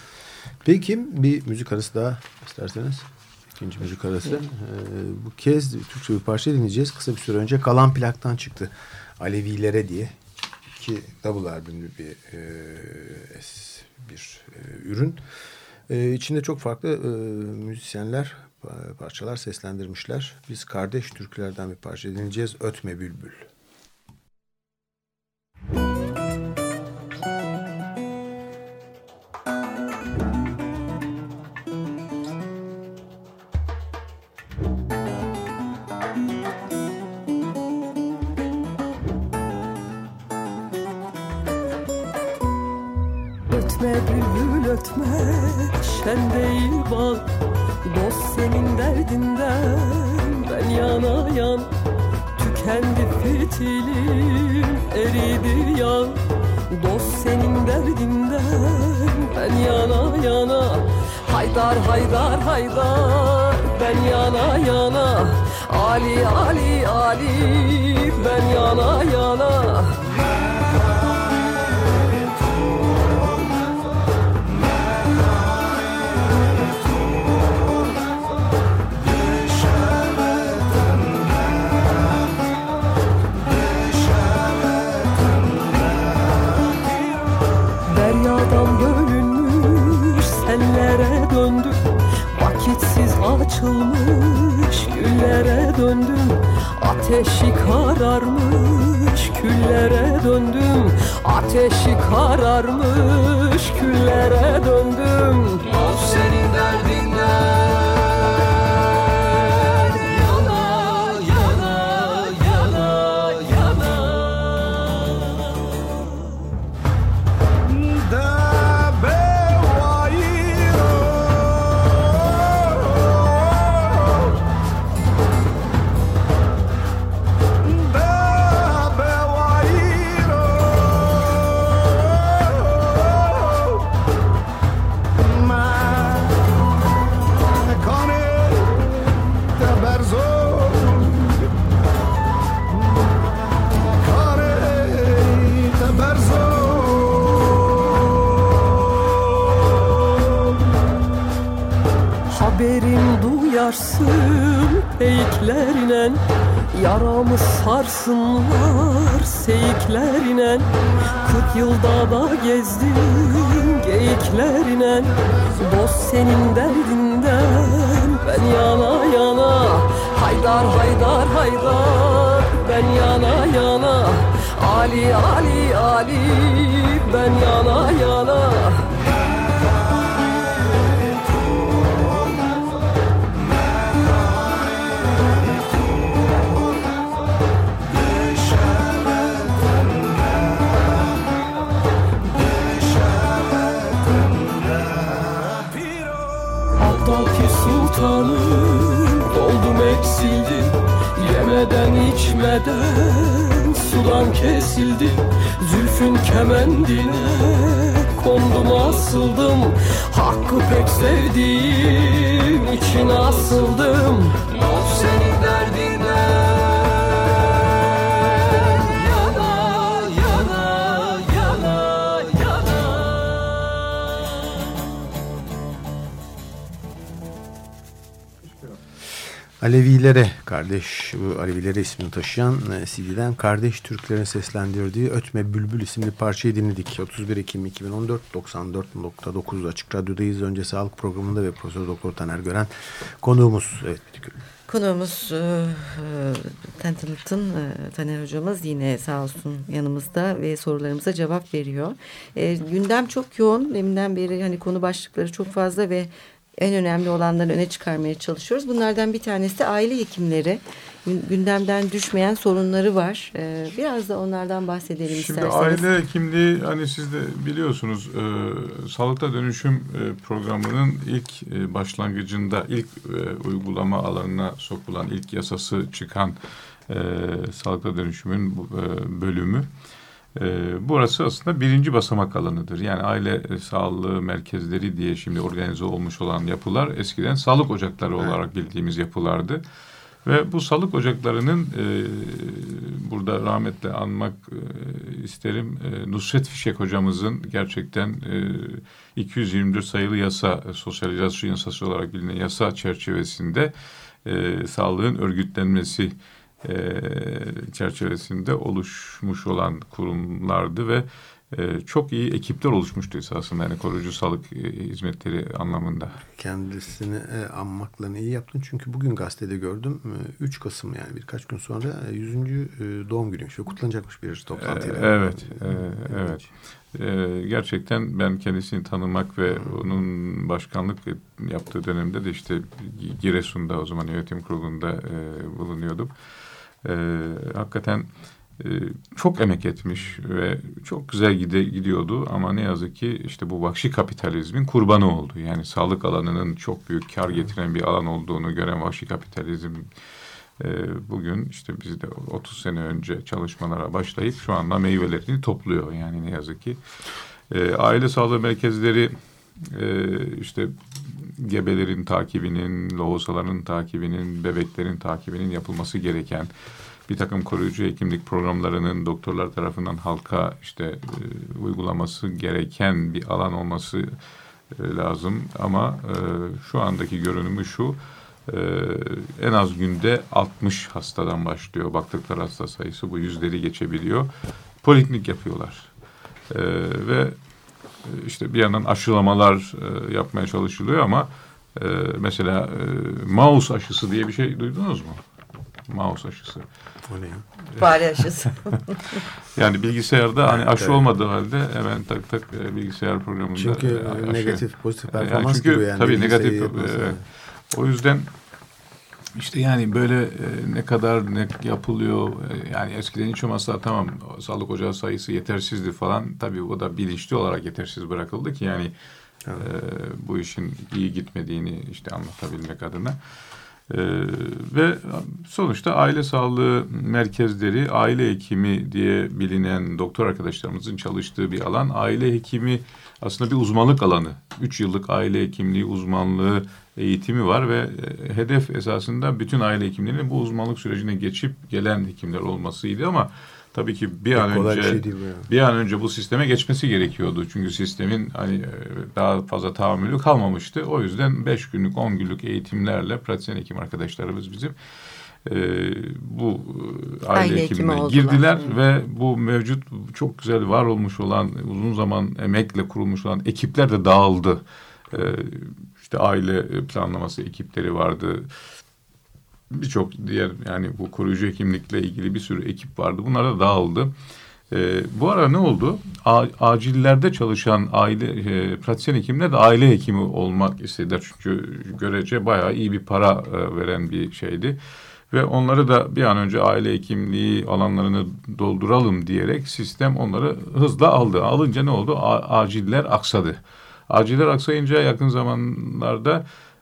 Speaker 3: Peki bir müzik arası daha isterseniz. İkinci müzik arası. Evet. Ee, bu kez Türkçe bir parça dinleyeceğiz. Kısa bir süre önce Kalan Plak'tan çıktı. Alevilere diye. İki double albümlü bir e, bir e, ürün. Ee, içinde çok farklı e, müzisyenler parçalar seslendirmişler. Biz kardeş türkülerden bir parça dinleyeceğiz. Ötme Bülbül.
Speaker 6: Ötme bülbül ötme, şen değil bak. Dost senin derdinden ben yana yan. Tükendi fitilim, eridi yan. Dost senin derdinden ben yana yana. Haydar haydar haydar ben yana yana. Ali Ali Ali ben yana yana. Deryadan bölünmüş sellere döndüm. Vakitsiz açılmış güllere döndüm. Ateşi kararmış küllere döndüm. Ateşi kararmış küllere döndüm. O senin derdinden yana yana yana yana. Da bevairo da bevairo haberim duyarsın peyklerinen, yaramı sarsınlar seyiklerinen. Kırk yılda da gezdim geyiklerinen, dost senin derdinden ben yana yana. Haydar haydar haydar ben yana yana. Ali Ali Ali ben yana yana. Abdalki sultanım doldum eksildim, yemeden içmeden sudan kesildim. Zülfün kemendine kondum asıldım, hakkı pek sevdiğim için asıldım. Dost senin derdinden yana yana yana yana.
Speaker 3: Alevilere kardeş, bu Alevilere ismini taşıyan C D'den Kardeş Türklerin seslendirdiği Ötme Bülbül isimli parçayı dinledik. otuz bir Ekim iki bin on dört doksan dört nokta dokuz Açık Radyo'dayız. Önce sağlık programında ve Profesör Doktor Taner Gören konuğumuz. Evet,
Speaker 2: konuğumuz e, Tanıtın e, Taner hocamız yine sağ olsun yanımızda ve sorularımıza cevap veriyor. E, gündem çok yoğun. Deminden beri hani konu başlıkları çok fazla ve en önemli olanları öne çıkarmaya çalışıyoruz. Bunlardan bir tanesi aile hekimleri. Gündemden düşmeyen sorunları var. Ee, biraz da onlardan bahsedelim
Speaker 4: Şimdi
Speaker 2: isterseniz.
Speaker 4: Şimdi aile hekimliği hani siz de biliyorsunuz e, Sağlıkta Dönüşüm e, programının ilk e, başlangıcında ilk e, uygulama alanına sokulan ilk yasası çıkan e, Sağlıkta Dönüşüm'ün e, bölümü. Ee, burası aslında birinci basamak alanıdır. Yani aile e, sağlığı merkezleri diye şimdi organize olmuş olan yapılar eskiden sağlık ocakları olarak bildiğimiz yapılardı. Ve bu sağlık ocaklarının e, burada rahmetle anmak e, isterim. E, Nusret Fişek hocamızın gerçekten e, iki yüz yirmi dört sayılı yasa, sosyalizasyon yasası olarak bilinen yasa çerçevesinde e, sağlığın örgütlenmesi E, çerçevesinde oluşmuş olan kurumlardı ve e, çok iyi ekipler oluşmuştu esasında, yani koruyucu sağlık e, hizmetleri anlamında.
Speaker 3: Kendisini e, anmakla iyi yaptın çünkü bugün gazetede gördüm e, üç Kasım yani birkaç gün sonra e, yüzüncü E, doğum günüymüş ve kutlanacakmış bir toplantıyla.
Speaker 4: E, evet, e, evet. E, gerçekten ben kendisini tanımak ve onun başkanlık yaptığı dönemde de işte Giresun'da o zaman yönetim kurulunda e, bulunuyordum. Ee, hakikaten e, çok emek etmiş ve çok güzel gide, gidiyordu ama ne yazık ki işte bu vahşi kapitalizmin kurbanı oldu. Yani sağlık alanının çok büyük kar getiren bir alan olduğunu gören vahşi kapitalizm e, bugün işte biz de otuz sene önce çalışmalara başlayıp şu anda meyvelerini topluyor. Yani ne yazık ki e, aile sağlığı merkezleri e, işte gebelerin takibinin, lohusaların takibinin, bebeklerin takibinin yapılması gereken bir takım koruyucu hekimlik programlarının doktorlar tarafından halka işte e, uygulaması gereken bir alan olması e, lazım. Ama e, şu andaki görünümü şu, e, en az günde altmış hastadan başlıyor. Baktıkları hasta sayısı bu yüzleri geçebiliyor. Poliklinik yapıyorlar. E, ve İşte bir yandan aşılamalar e, yapmaya çalışılıyor ama e, mesela e, mouse aşısı diye bir şey duydunuz mu? Mouse aşısı.
Speaker 3: O ne ya?
Speaker 2: Fare aşısı.
Speaker 4: Yani bilgisayarda hani aşı
Speaker 3: evet.
Speaker 4: olmadığı halde hemen tak tak e, bilgisayar programında.
Speaker 3: Çünkü
Speaker 4: e, aşı.
Speaker 3: negatif pozitif performans
Speaker 4: yani çünkü,
Speaker 3: gibi yani.
Speaker 4: Tabii negatif. E,
Speaker 3: yapması.
Speaker 4: o yüzden İşte yani böyle e, ne kadar ne yapılıyor e, yani eskiden hiç olmazsa tamam sağlık ocağı sayısı yetersizdi falan, tabii o da bilinçli olarak yetersiz bırakıldı ki yani evet. e, bu işin iyi gitmediğini işte anlatabilmek adına e, ve sonuçta aile sağlığı merkezleri, aile hekimi diye bilinen doktor arkadaşlarımızın çalıştığı bir alan. Aile hekimi aslında bir uzmanlık alanı, üç yıllık aile hekimliği uzmanlığı eğitimi var ve hedef esasında bütün aile hekimlerinin bu uzmanlık sürecine geçip gelen hekimler olmasıydı ama tabii ki bir
Speaker 3: Pek
Speaker 4: an
Speaker 3: kolay
Speaker 4: önce
Speaker 3: bir şey değil bu ya.
Speaker 4: bir an önce bu sisteme geçmesi gerekiyordu. Çünkü sistemin hani daha fazla tahammülü kalmamıştı. O yüzden beş günlük, on günlük eğitimlerle pratisyen hekim arkadaşlarımız bizim e, bu aile,
Speaker 2: Aile
Speaker 4: hekimine
Speaker 2: hekimi
Speaker 4: girdiler
Speaker 2: oldular.
Speaker 4: ve bu mevcut çok güzel var olmuş olan, uzun zaman emekle kurulmuş olan ekipler de dağıldı. E, işte aile planlaması ekipleri vardı. Birçok diğer yani bu koruyucu hekimlikle ilgili bir sürü ekip vardı. Bunlar da dağıldı. E, bu ara ne oldu? A, acillerde çalışan aile e, pratisyen hekimler de aile hekimi olmak istediler. Çünkü görece bayağı iyi bir para e, veren bir şeydi. Ve onları da bir an önce aile hekimliği alanlarını dolduralım diyerek sistem onları hızla aldı. Alınca ne oldu? A, aciller aksadı. Aciller aksayınca yakın zamanlarda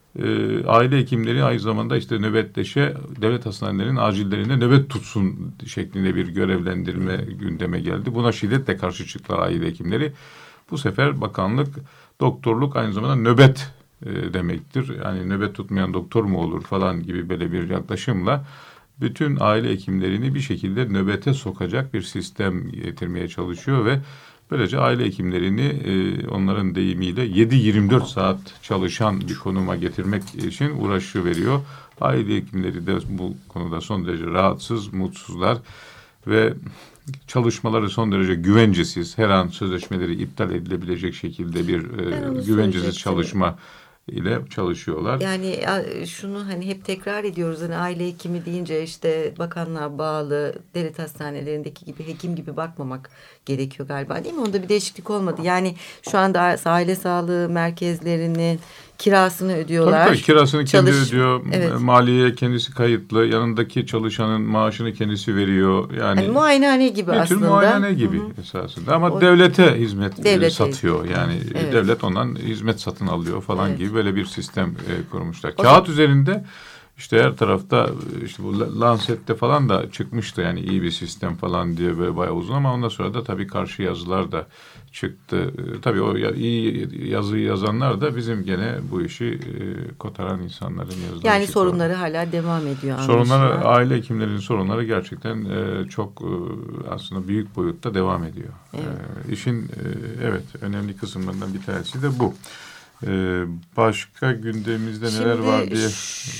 Speaker 4: e, aile hekimleri aynı zamanda işte nöbetleşe devlet hastanelerinin acillerinde nöbet tutsun şeklinde bir görevlendirme gündeme geldi. Buna şiddetle karşı çıktılar aile hekimleri. Bu sefer bakanlık doktorluk aynı zamanda nöbet e, demektir. Yani nöbet tutmayan doktor mu olur falan gibi böyle bir yaklaşımla bütün aile hekimlerini bir şekilde nöbete sokacak bir sistem getirmeye çalışıyor ve böylece aile hekimlerini e, onların deyimiyle yedi yirmi dört saat çalışan bir konuma getirmek için uğraşı veriyor. Aile hekimleri de bu konuda son derece rahatsız, mutsuzlar ve çalışmaları son derece güvencesiz. Her an sözleşmeleri iptal edilebilecek şekilde bir e, güvencesiz çalışma ile çalışıyorlar.
Speaker 2: Yani şunu hani hep tekrar ediyoruz, hani aile hekimi deyince işte bakanlığa bağlı devlet hastanelerindeki gibi hekim gibi bakmamak gerekiyor galiba, değil mi? Onda bir değişiklik olmadı. Yani şu anda aile sağlığı merkezlerinin kirasını ödüyorlar.
Speaker 4: Tabii tabii kirasını kendi
Speaker 2: Çalış...
Speaker 4: ödüyor.
Speaker 2: Evet.
Speaker 4: Maliye kendisi kayıtlı. Yanındaki çalışanın maaşını kendisi veriyor. Yani,
Speaker 2: yani muayenehane gibi
Speaker 4: bir
Speaker 2: aslında.
Speaker 4: Bir muayenehane gibi
Speaker 2: Hı-hı.
Speaker 4: esasında. Ama
Speaker 2: o...
Speaker 4: devlete hizmet
Speaker 2: devlete
Speaker 4: satıyor. Yani
Speaker 2: evet.
Speaker 4: devlet ondan hizmet satın alıyor falan
Speaker 2: evet.
Speaker 4: gibi böyle bir sistem e, kurmuşlar.
Speaker 2: O
Speaker 4: Kağıt
Speaker 2: da...
Speaker 4: üzerinde işte her tarafta işte bu Lancet'te falan da çıkmıştı. Yani iyi bir sistem falan diye böyle bayağı uzun ama ondan sonra da tabii karşı yazılar da çıktı. Tabii o iyi yazıyı yazanlar da bizim gene bu işi e, kotaran insanların yazıları.
Speaker 2: Yani sorunları var. Hala devam ediyor.
Speaker 4: Sorunları, aile hekimlerinin sorunları gerçekten e, çok e, aslında büyük boyutta devam ediyor. Evet. E, işin e, evet önemli kısımlarından bir tanesi de bu. Ee, başka gündemimizde
Speaker 2: Şimdi
Speaker 4: neler var diye.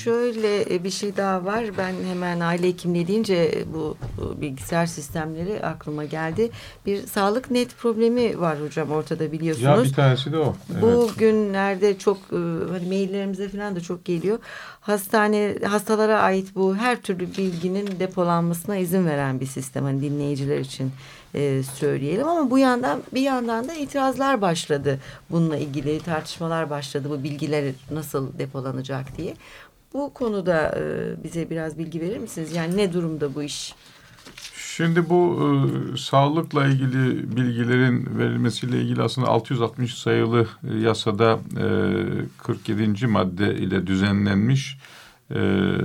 Speaker 2: Şöyle bir şey daha var. Ben hemen aile hekimliği deyince bu, bu bilgisayar sistemleri aklıma geldi. Bir sağlık net problemi var hocam ortada, biliyorsunuz.
Speaker 4: Ya bir tanesi de o. Evet.
Speaker 2: Bugünlerde çok hani maillerimize falan da çok geliyor. Hastane hastalara ait bu her türlü bilginin depolanmasına izin veren bir sistem. Hani dinleyiciler için e, söyleyelim ama bu yandan bir yandan da itirazlar başladı. Bununla ilgili tartışmalar başladı. Bu bilgiler nasıl depolanacak diye. Bu konuda e, bize biraz bilgi verir misiniz? Yani ne durumda bu iş?
Speaker 4: Şimdi bu e, sağlıkla ilgili bilgilerin verilmesiyle ilgili aslında altı yüz altmış sayılı e, yasada e, kırk yedinci madde ile düzenlenmiş e,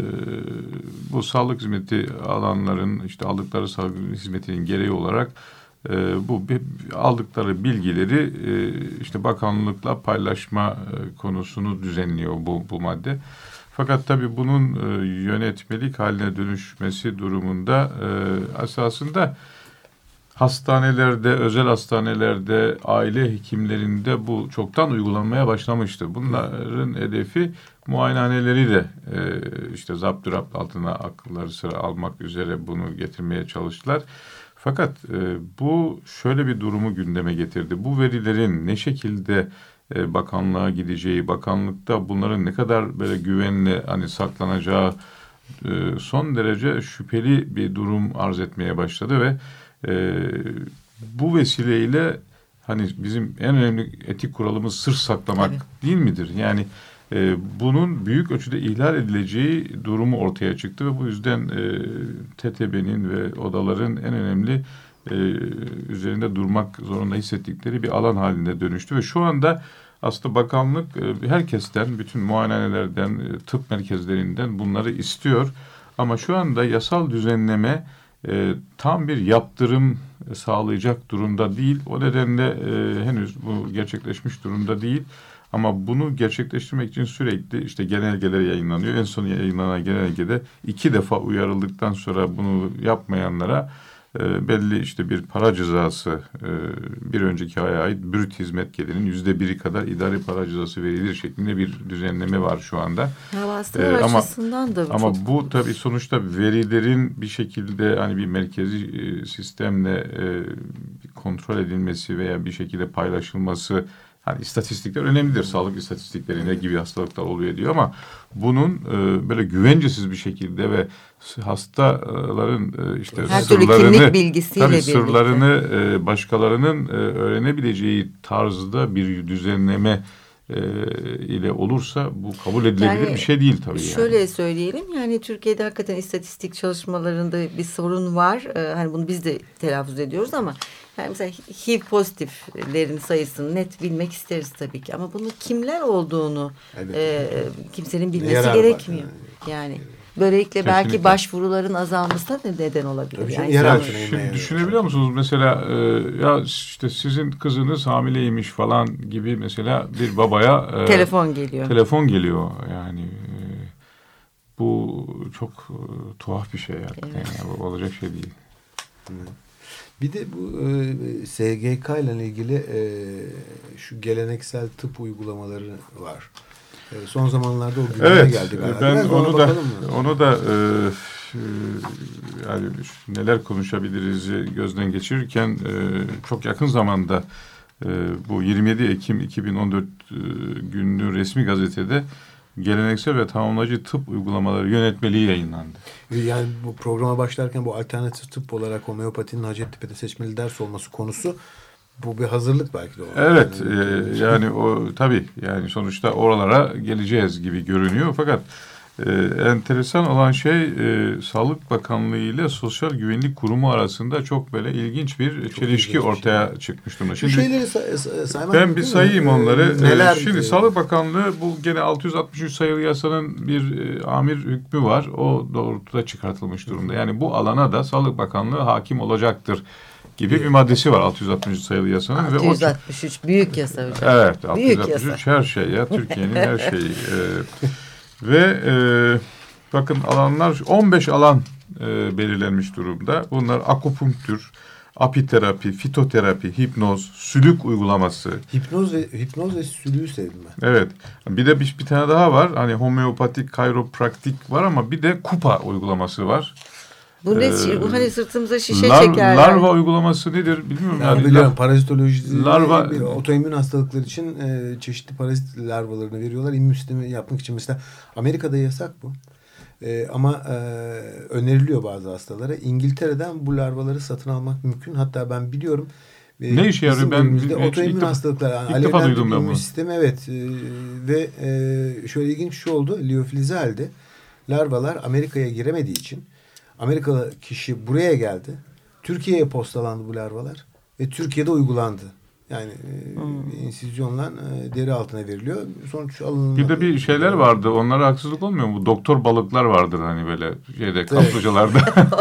Speaker 4: bu sağlık hizmeti alanların işte aldıkları sağlık hizmetinin gereği olarak e, bu aldıkları bilgileri e, işte bakanlıkla paylaşma e, konusunu düzenliyor bu bu madde. Fakat tabii bunun e, yönetmelik haline dönüşmesi durumunda e, esasında hastanelerde, özel hastanelerde, aile hekimlerinde bu çoktan uygulanmaya başlamıştı. Bunların hedefi muayenehaneleri de e, işte zapturapt altına akılları sıra almak üzere bunu getirmeye çalıştılar. Fakat e, bu şöyle bir durumu gündeme getirdi. Bu verilerin ne şekilde bakanlığa gideceği, bakanlıkta bunların ne kadar böyle güvenle hani saklanacağı son derece şüpheli bir durum arz etmeye başladı ve e, bu vesileyle hani bizim en önemli etik kuralımız sır saklamak evet. değil midir? Yani e, bunun büyük ölçüde ihlal edileceği durumu ortaya çıktı ve bu yüzden e, T T B'nin ve odaların en önemli e, üzerinde durmak zorunda hissettikleri bir alan haline dönüştü ve şu anda aslında bakanlık e, herkesten, bütün muayenelerden, e, tıp merkezlerinden bunları istiyor. Ama şu anda yasal düzenleme e, tam bir yaptırım e, sağlayacak durumda değil. O nedenle e, henüz bu gerçekleşmiş durumda değil. Ama bunu gerçekleştirmek için sürekli işte genelgeler yayınlanıyor. En son yayınlanan genelgede iki defa uyarıldıktan sonra bunu yapmayanlara e, belli işte bir para cezası e, bir önceki aya ait brüt hizmet gelirinin yüzde biri kadar idari para cezası verilir şeklinde bir düzenleme var şu anda.
Speaker 2: Havastalar
Speaker 4: e, ama,
Speaker 2: açısından da
Speaker 4: ama
Speaker 2: çok...
Speaker 4: bu tabii sonuçta verilerin bir şekilde hani bir merkezi e, sistemle e, kontrol edilmesi veya bir şekilde paylaşılması, hani istatistikler önemlidir. Sağlık istatistikleri ne gibi hastalıklar oluyor diyor ama bunun e, böyle güvencesiz bir şekilde ve hastaların e, işte
Speaker 2: her türlü
Speaker 4: sırlarını,
Speaker 2: kimlik bilgisiyle
Speaker 4: tabii
Speaker 2: birlikte
Speaker 4: sırlarını e, başkalarının e, öğrenebileceği tarzda bir düzenleme e, ile olursa bu kabul edilebilir
Speaker 2: yani,
Speaker 4: bir şey değil tabii.
Speaker 2: Şöyle
Speaker 4: yani.
Speaker 2: söyleyelim, yani Türkiye'de hakikaten istatistik çalışmalarında bir sorun var. Ee, hani bunu biz de telaffuz ediyoruz ama yani mesela H I V pozitiflerin sayısını net bilmek isteriz tabii ki. Ama bunun kimler olduğunu
Speaker 3: Evet.
Speaker 2: e, kimsenin bilmesi
Speaker 3: Yarar
Speaker 2: gerekmiyor.
Speaker 3: var
Speaker 2: Yani böylelikle
Speaker 4: Kesinlikle.
Speaker 2: belki başvuruların azalmasına da neden olabilir.
Speaker 3: Tabii
Speaker 2: Yani
Speaker 3: yarar.
Speaker 2: sanırım-
Speaker 4: Ya şimdi düşünebiliyor musunuz mesela e, ya işte sizin kızınız hamileymiş falan gibi mesela bir babaya e,
Speaker 2: telefon geliyor.
Speaker 4: telefon geliyor yani e, bu çok e, tuhaf bir şey hakikaten
Speaker 2: Evet.
Speaker 4: yani, olacak şey değil.
Speaker 3: Bir de bu e, S G K ile ilgili e, şu geleneksel tıp uygulamaları var. E, son zamanlarda o gündeme
Speaker 4: Evet,
Speaker 3: geldi galiba.
Speaker 4: ben
Speaker 3: Biraz ona
Speaker 4: onu da
Speaker 3: bakalım mı?
Speaker 4: onu da e, e, yani neler konuşabiliriz gözden geçirirken e, çok yakın zamanda e, bu yirmi yedi Ekim iki bin on dört e, günlü resmi gazetede geleneksel ve tamamlayıcı tıp uygulamaları yönetmeliği yayınlandı.
Speaker 3: Yani bu programa başlarken bu alternatif tıp olarak homeopatinin Hacettepe'de seçmeli ders olması konusu, bu bir hazırlık belki de.
Speaker 4: Evet,
Speaker 3: Yani,
Speaker 4: e, yani o tabii yani sonuçta oralara geleceğiz gibi görünüyor fakat e, enteresan olan şey e, Sağlık Bakanlığı ile Sosyal Güvenlik Kurumu arasında çok böyle ilginç bir
Speaker 3: Çok
Speaker 4: çelişki
Speaker 3: ilginç bir
Speaker 4: ortaya
Speaker 3: şey.
Speaker 4: çıkmış durumda.
Speaker 3: Şu
Speaker 4: Şimdi
Speaker 3: şeyleri say- say- saymak
Speaker 4: ben bir
Speaker 3: mümkün mü?
Speaker 4: sayayım
Speaker 3: Ee,
Speaker 4: onları.
Speaker 3: Neler?
Speaker 4: Ee, Şimdi Sağlık Bakanlığı bu gene altı yüz altmış üç sayılı yasanın bir e, amir hükmü var. O doğrultuda çıkartılmış durumda. Yani bu alana da Sağlık Bakanlığı hakim olacaktır gibi bir maddesi var altı yüz altmış üç sayılı yasanın.
Speaker 2: altı yüz altmış üç büyük yasa hocam.
Speaker 4: Evet, altı yüz
Speaker 2: Büyük
Speaker 4: altmış üç
Speaker 2: yasa.
Speaker 4: her şey ya, Türkiye'nin her şeyi. Ee, ve e, bakın alanlar on beş alan e, belirlenmiş durumda. Bunlar akupunktür, apiterapi, fitoterapi, hipnoz, sülük uygulaması.
Speaker 3: Hipnoz ve hipnoz ve sülüğü sevdim ben.
Speaker 4: Evet. Bir de bir, bir tane daha var. Hani homeopatik, kayropraktik var ama bir de kupa uygulaması var.
Speaker 2: Bu ne?
Speaker 4: Ee,
Speaker 2: Bu hani sırtımıza şişe
Speaker 4: Lar,
Speaker 2: çekerler.
Speaker 4: larva uygulaması nedir bilmiyorum.
Speaker 3: Yani
Speaker 4: Yani,
Speaker 3: biliyorum, parazitoloji,
Speaker 4: larva-
Speaker 3: bir otoimmün hastalıklar için e, çeşitli parazit larvalarını veriyorlar. İmmün sistemi yapmak için mesela Amerika'da yasak bu. E, ama e, öneriliyor bazı hastalara. İngiltere'den bu larvaları satın almak mümkün. Hatta ben biliyorum. e,
Speaker 4: Ne işe yarıyor?
Speaker 3: bizim
Speaker 4: Ben
Speaker 3: bölümümüzde
Speaker 4: ilk-
Speaker 3: otoimmün
Speaker 4: ilk defa-
Speaker 3: hastalıklar. Yani
Speaker 4: ilk defa
Speaker 3: alevlendiği
Speaker 4: duydum ben
Speaker 3: immün
Speaker 4: bunu.
Speaker 3: sistemi, evet. E, ve e, şöyle ilginç bir şey oldu. Liofilize halde larvalar Amerika'ya giremediği için Amerikalı kişi buraya geldi. Türkiye'ye postalandı bu larvalar ve Türkiye'de uygulandı. Yani e,
Speaker 2: Hmm.
Speaker 3: insizyonla e, deri altına veriliyor. Sonuç alınmadı.
Speaker 4: bir de bir şeyler vardı. Onlara haksızlık olmuyor mu? Bu doktor balıklar vardır hani böyle şeyde kaplıcalarda.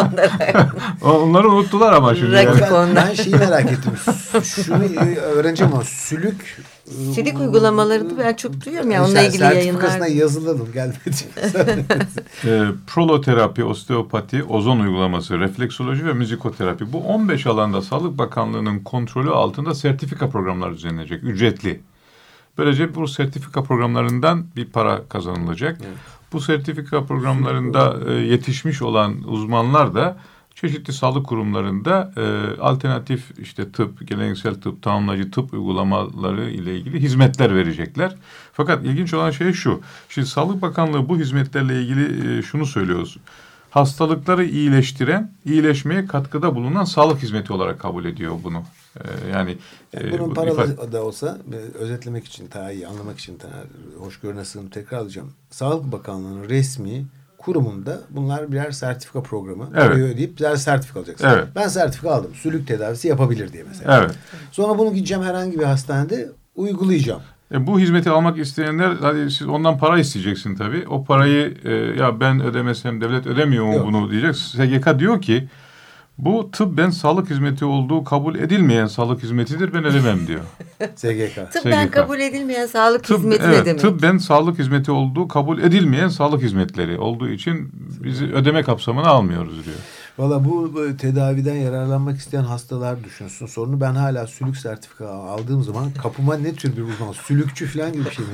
Speaker 4: Onları unuttular ama şimdi.
Speaker 2: Rakip
Speaker 4: Yani.
Speaker 3: Ben,
Speaker 2: onlar.
Speaker 3: ben şeyi merak ettim. Şunu e, öğreneceğim ama sülük e,
Speaker 2: Sülük uygulamalarını ben çok duyuyorum ya, onunla
Speaker 3: ser-
Speaker 2: ilgili
Speaker 3: sertifikasına
Speaker 2: yayınlar.
Speaker 3: yazılalım gelmedi.
Speaker 4: E, proloterapi, osteopati, ozon uygulaması, refleksoloji ve müzikoterapi. Bu on beş alanda Sağlık Bakanlığı'nın kontrolü altında sertifika programları düzenlenecek. Ücretli. Böylece bu sertifika programlarından bir para kazanılacak.
Speaker 3: Evet.
Speaker 4: Bu sertifika programlarında e, yetişmiş olan uzmanlar da çeşitli sağlık kurumlarında e, alternatif işte tıp, geleneksel tıp, tamamlayıcı tıp uygulamaları ile ilgili hizmetler verecekler. Fakat ilginç olan şey şu. Şimdi Sağlık Bakanlığı bu hizmetlerle ilgili e, şunu söylüyoruz. Hastalıkları iyileştiren, iyileşmeye katkıda bulunan sağlık hizmeti olarak kabul ediyor bunu. E, yani
Speaker 3: Yani
Speaker 4: e,
Speaker 3: bunun
Speaker 4: bu
Speaker 3: paralı
Speaker 4: ifade-
Speaker 3: da olsa e, özetlemek için, daha iyi anlamak için, daha hoşgörüne sığınıp tekrarlayacağım. Sağlık Bakanlığı'nın resmi kurumunda bunlar birer sertifika programı.
Speaker 4: Evet.
Speaker 3: Parayı ödeyip birer sertifika alacaksın.
Speaker 4: Evet.
Speaker 3: Ben sertifika aldım. Sülük tedavisi yapabilir diye mesela.
Speaker 4: Evet.
Speaker 3: Sonra bunu gideceğim herhangi bir hastanede uygulayacağım.
Speaker 4: E, bu hizmeti almak isteyenler, hadi siz ondan para isteyeceksin tabii. O parayı e, ya ben ödemesem devlet ödemiyor mu
Speaker 3: Yok.
Speaker 4: bunu diyecek. S G K diyor ki bu tıbben sağlık hizmeti olduğu kabul edilmeyen sağlık hizmetidir, ben ödemem diyor.
Speaker 3: S G K.
Speaker 2: Tıbben
Speaker 4: S G K.
Speaker 2: kabul edilmeyen sağlık
Speaker 4: Tıp,
Speaker 2: hizmeti
Speaker 4: evet,
Speaker 2: ne demek?
Speaker 4: tıbben sağlık hizmeti olduğu kabul edilmeyen sağlık hizmetleri olduğu için bizi ödeme kapsamına almıyoruz diyor.
Speaker 3: Valla bu, bu tedaviden yararlanmak isteyen hastalar düşünsün. Sorunu ben hala sülük sertifika aldığım zaman kapıma ne tür bir uzman? Sülükçü falan gibi bir şey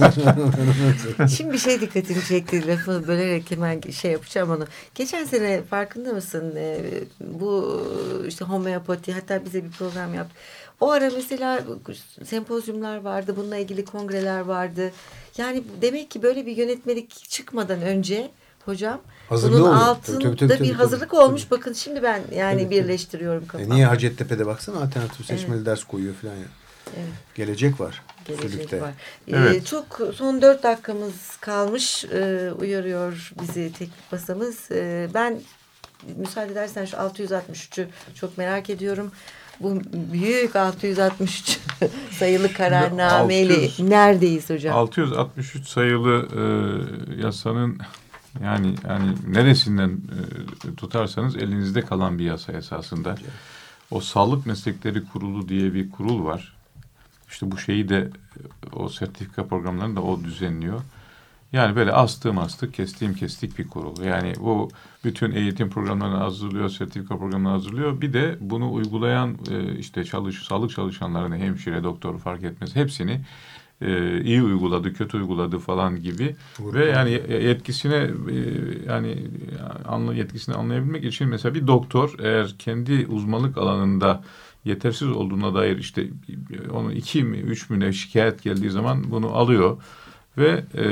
Speaker 3: mi?
Speaker 2: Şimdi bir şey dikkatimi çekti. Lafı bölerek hemen şey yapacağım onu. Geçen sene farkında mısın? Ee, bu işte homeopati, hatta bize bir program yaptı. O ara mesela sempozyumlar vardı. Bununla ilgili kongreler vardı. Yani demek ki böyle bir yönetmelik çıkmadan önce hocam
Speaker 3: Hazırlığı
Speaker 2: bunun
Speaker 3: oluyor.
Speaker 2: altında
Speaker 3: Tabii, tabii, tabii,
Speaker 2: bir
Speaker 3: tabii,
Speaker 2: hazırlık
Speaker 3: tabii.
Speaker 2: olmuş. Bakın şimdi ben yani
Speaker 3: Tabii,
Speaker 2: birleştiriyorum
Speaker 3: E
Speaker 2: kafamda.
Speaker 3: niye Hacettepe'de baksana alternatif seçmeli evet. ders koyuyor falan ya.
Speaker 2: Evet.
Speaker 3: Gelecek var.
Speaker 2: Gelecek
Speaker 3: Sülükte.
Speaker 2: var.
Speaker 4: Evet.
Speaker 2: Ee, çok son dört dakikamız kalmış. Ee, uyarıyor bizi teknik masamız. Ee, ben müsaade edersen şu altı yüz altmış üçü çok merak ediyorum. Bu büyük altı yüz altmış üç sayılı kararnameyle
Speaker 4: altı yüz,
Speaker 2: neredeyiz hocam?
Speaker 4: altı yüz altmış üç sayılı e, yasanın yani yani neresinden e, tutarsanız elinizde kalan bir yasa esasında. O Sağlık Meslekleri Kurulu diye bir kurul var. İşte bu şeyi de o sertifika programlarını da o düzenliyor. Yani böyle astığım astık, kestiğim kestik bir kurul. Yani bu bütün eğitim programlarını hazırlıyor, sertifika programlarını hazırlıyor. Bir de bunu uygulayan işte çalış, sağlık çalışanlarını, hemşire, doktor fark etmez hepsini e, iyi uyguladı, kötü uyguladı falan gibi. Doğru. Ve yani yetkisine e, yani anla, yetkisini anlayabilmek için mesela bir doktor eğer kendi uzmanlık alanında yetersiz olduğuna dair işte onun iki mi üç mü ne şikayet geldiği zaman bunu alıyor. Ve e,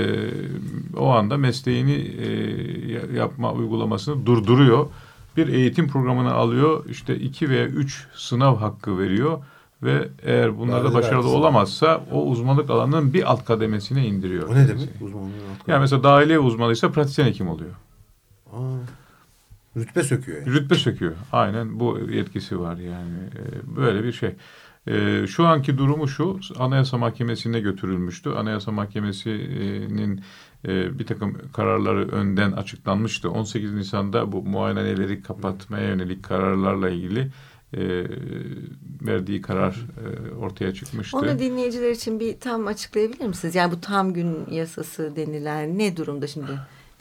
Speaker 4: o anda mesleğini e, yapma uygulamasını durduruyor. Bir eğitim programını alıyor. İşte iki veya üç sınav hakkı veriyor. Ve eğer bunlarda başarılı olamazsa o uzmanlık alanının bir alt kademesine indiriyor.
Speaker 3: O ne demek? Uzmanlık alt
Speaker 4: yani mesela dahiliye uzmanıysa pratisyen hekim oluyor.
Speaker 3: Aa, rütbe söküyor. Yani.
Speaker 4: Rütbe söküyor. Aynen bu yetkisi var yani. E, böyle bir şey. Ee, şu anki durumu şu, Anayasa Mahkemesi'ne götürülmüştü. Anayasa Mahkemesi'nin e, bir takım kararları önden açıklanmıştı. on sekiz Nisan'da bu muayeneleri kapatmaya yönelik kararlarla ilgili e, verdiği karar e, ortaya çıkmıştı.
Speaker 2: Onu dinleyiciler için bir tam açıklayabilir misiniz? Yani bu tam gün yasası denilen ne durumda şimdi?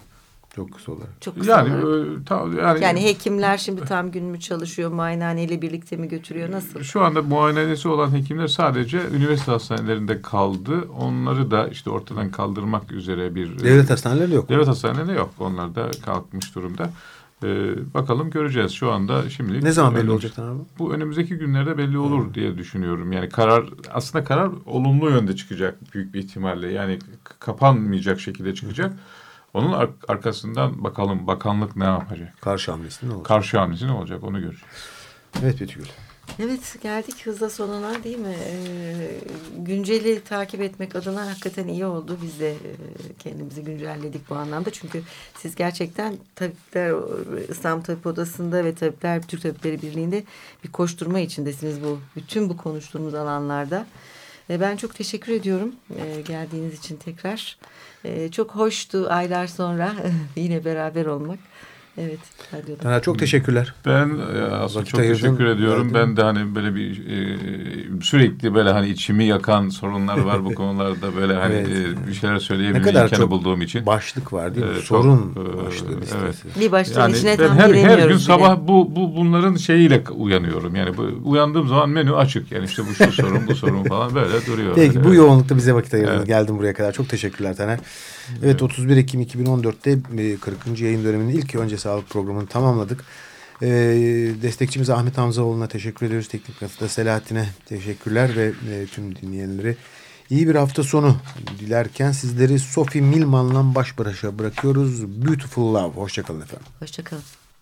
Speaker 3: Çok kısa olarak.
Speaker 2: Çok kısa
Speaker 4: yani,
Speaker 2: olarak.
Speaker 4: E, ta, yani
Speaker 2: yani hekimler şimdi tam gün mü çalışıyor, muayenehaneyle birlikte mi götürüyor, nasıl?
Speaker 4: Şu anda muayenehanesi olan hekimler sadece üniversite hastanelerinde kaldı. Onları da işte ortadan kaldırmak üzere bir...
Speaker 3: Devlet hastaneleri yok.
Speaker 4: Devlet hastaneleri yok. Onlar da kalkmış durumda. Ee, bakalım göreceğiz şu anda şimdilik.
Speaker 3: Ne zaman belli olacak abi?
Speaker 4: Bu önümüzdeki günlerde belli olur hmm. diye düşünüyorum. Yani karar aslında karar olumlu yönde çıkacak büyük bir ihtimalle. Yani kapanmayacak şekilde çıkacak. Hmm. Onun ar- arkasından bakalım bakanlık ne yapacak?
Speaker 3: Karşı hamlesi ne olacak?
Speaker 4: Karşı hamlesi ne olacak onu göreceğiz.
Speaker 3: Evet Betül.
Speaker 2: Evet, geldik hızla sonuna değil mi? Ee, günceli takip etmek adına hakikaten iyi oldu. Biz de e, kendimizi güncelledik bu anlamda. Çünkü siz gerçekten Tabipler İstanbul Tabip Odası'nda ve Tabipler Türk Tabipleri Birliği'nde bir koşturma içindesiniz bu bütün bu konuştuğumuz alanlarda. E, ben çok teşekkür ediyorum e, geldiğiniz için tekrar. E, çok hoştu aylar sonra yine beraber olmak. Evet.
Speaker 3: Taner çok teşekkürler.
Speaker 4: Ben e, aslında çok teşekkür ediyorum. Ben de hani böyle bir e, sürekli böyle hani içimi yakan sorunlar var bu konularda böyle hani evet. e, bir şeyler söyleyebilme imkanı bulduğum için.
Speaker 3: Başlık var değil mi? E, Sorun çok, başlığı listesi.
Speaker 2: Evet. Bir başlığın
Speaker 4: yani
Speaker 2: içine
Speaker 4: ben
Speaker 2: tam
Speaker 4: her,
Speaker 2: giremiyoruz
Speaker 4: her gün
Speaker 2: bile.
Speaker 4: sabah bu, bu bunların şeyiyle uyanıyorum. Yani bu, uyandığım zaman menü açık. Yani işte bu şu sorun bu sorun falan böyle duruyor.
Speaker 3: Peki
Speaker 4: böyle.
Speaker 3: Bu yoğunlukta bize vakit ayırdınız.
Speaker 4: Evet.
Speaker 3: Geldim buraya kadar. Çok teşekkürler Taner. Evet, evet otuz bir Ekim iki bin on dörtte kırkıncı yayın döneminin ilk önce sağlık programını tamamladık. Ee, destekçimiz Ahmet Hamzaoğlu'na teşekkür ediyoruz. Teknik Masa'da Selahattin'e teşekkürler ve e, tüm dinleyenlere iyi bir hafta sonu dilerken sizleri Sophie Millman'la baş başa bırakıyoruz. Beautiful Love. Hoşçakalın efendim.
Speaker 2: Hoşçakalın.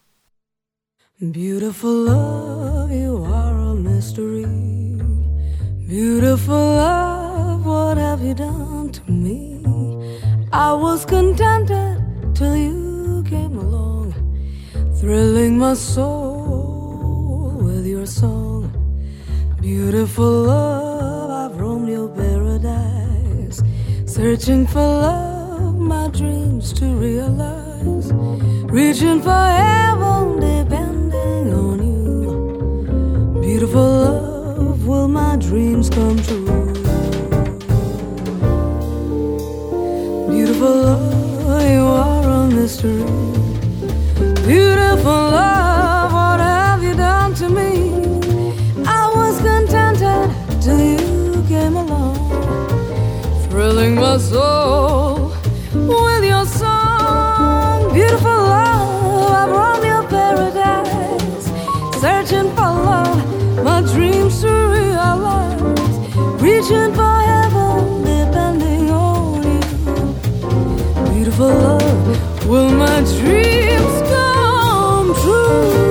Speaker 7: Beautiful love, you are a mystery. Beautiful love, what have you done to me? I was contented till you came along, thrilling my soul with your song. Beautiful love, I've roamed your paradise, searching for love, my dreams to realize, reaching for heaven, depending on you. Beautiful love, will my dreams come true? Beautiful love, you are a mystery. Beautiful love. your song. Beautiful love, I've roamed your paradise, searching for love, my dreams to realize, reaching for heaven, depending on you. Beautiful love, will my dreams come true?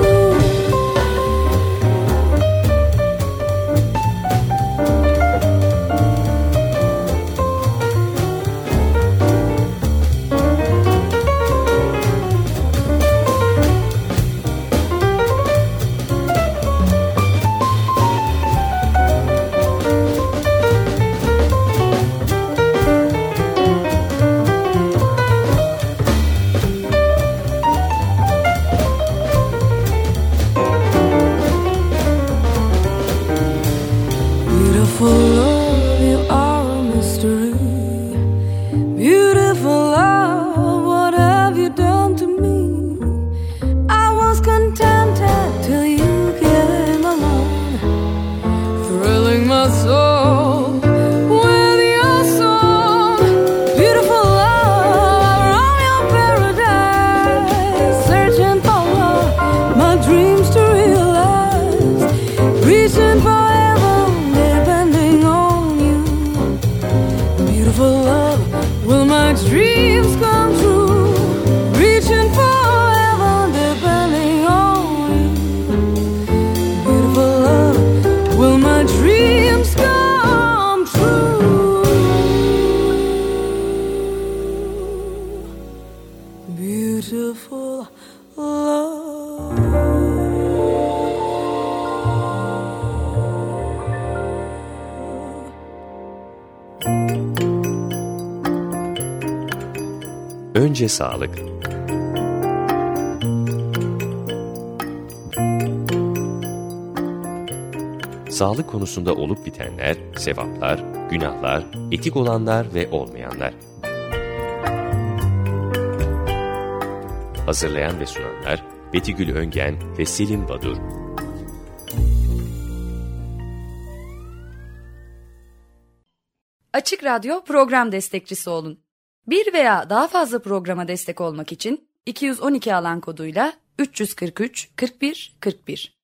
Speaker 7: Beautiful love, you are a mystery. Beautiful love, what have you done to me? I was contented till you came along, thrilling my soul with your song. Beautiful love, around your paradise, searching for love, my dreams to realize, reaching for will my dreams come true? Reaching forever, depending on you. Beautiful love, will my dreams come true? Beautiful love.
Speaker 1: Önce sağlık. Sağlık konusunda olup bitenler, sevaplar, günahlar, etik olanlar ve olmayanlar. Hazırlayan ve sunanlar Betigül Öngen ve Selim Badur.
Speaker 8: Açık Radyo program destekçisi olun. Bir veya daha fazla programa destek olmak için iki yüz on iki alan koduyla üç yüz kırk üç kırk bir kırk bir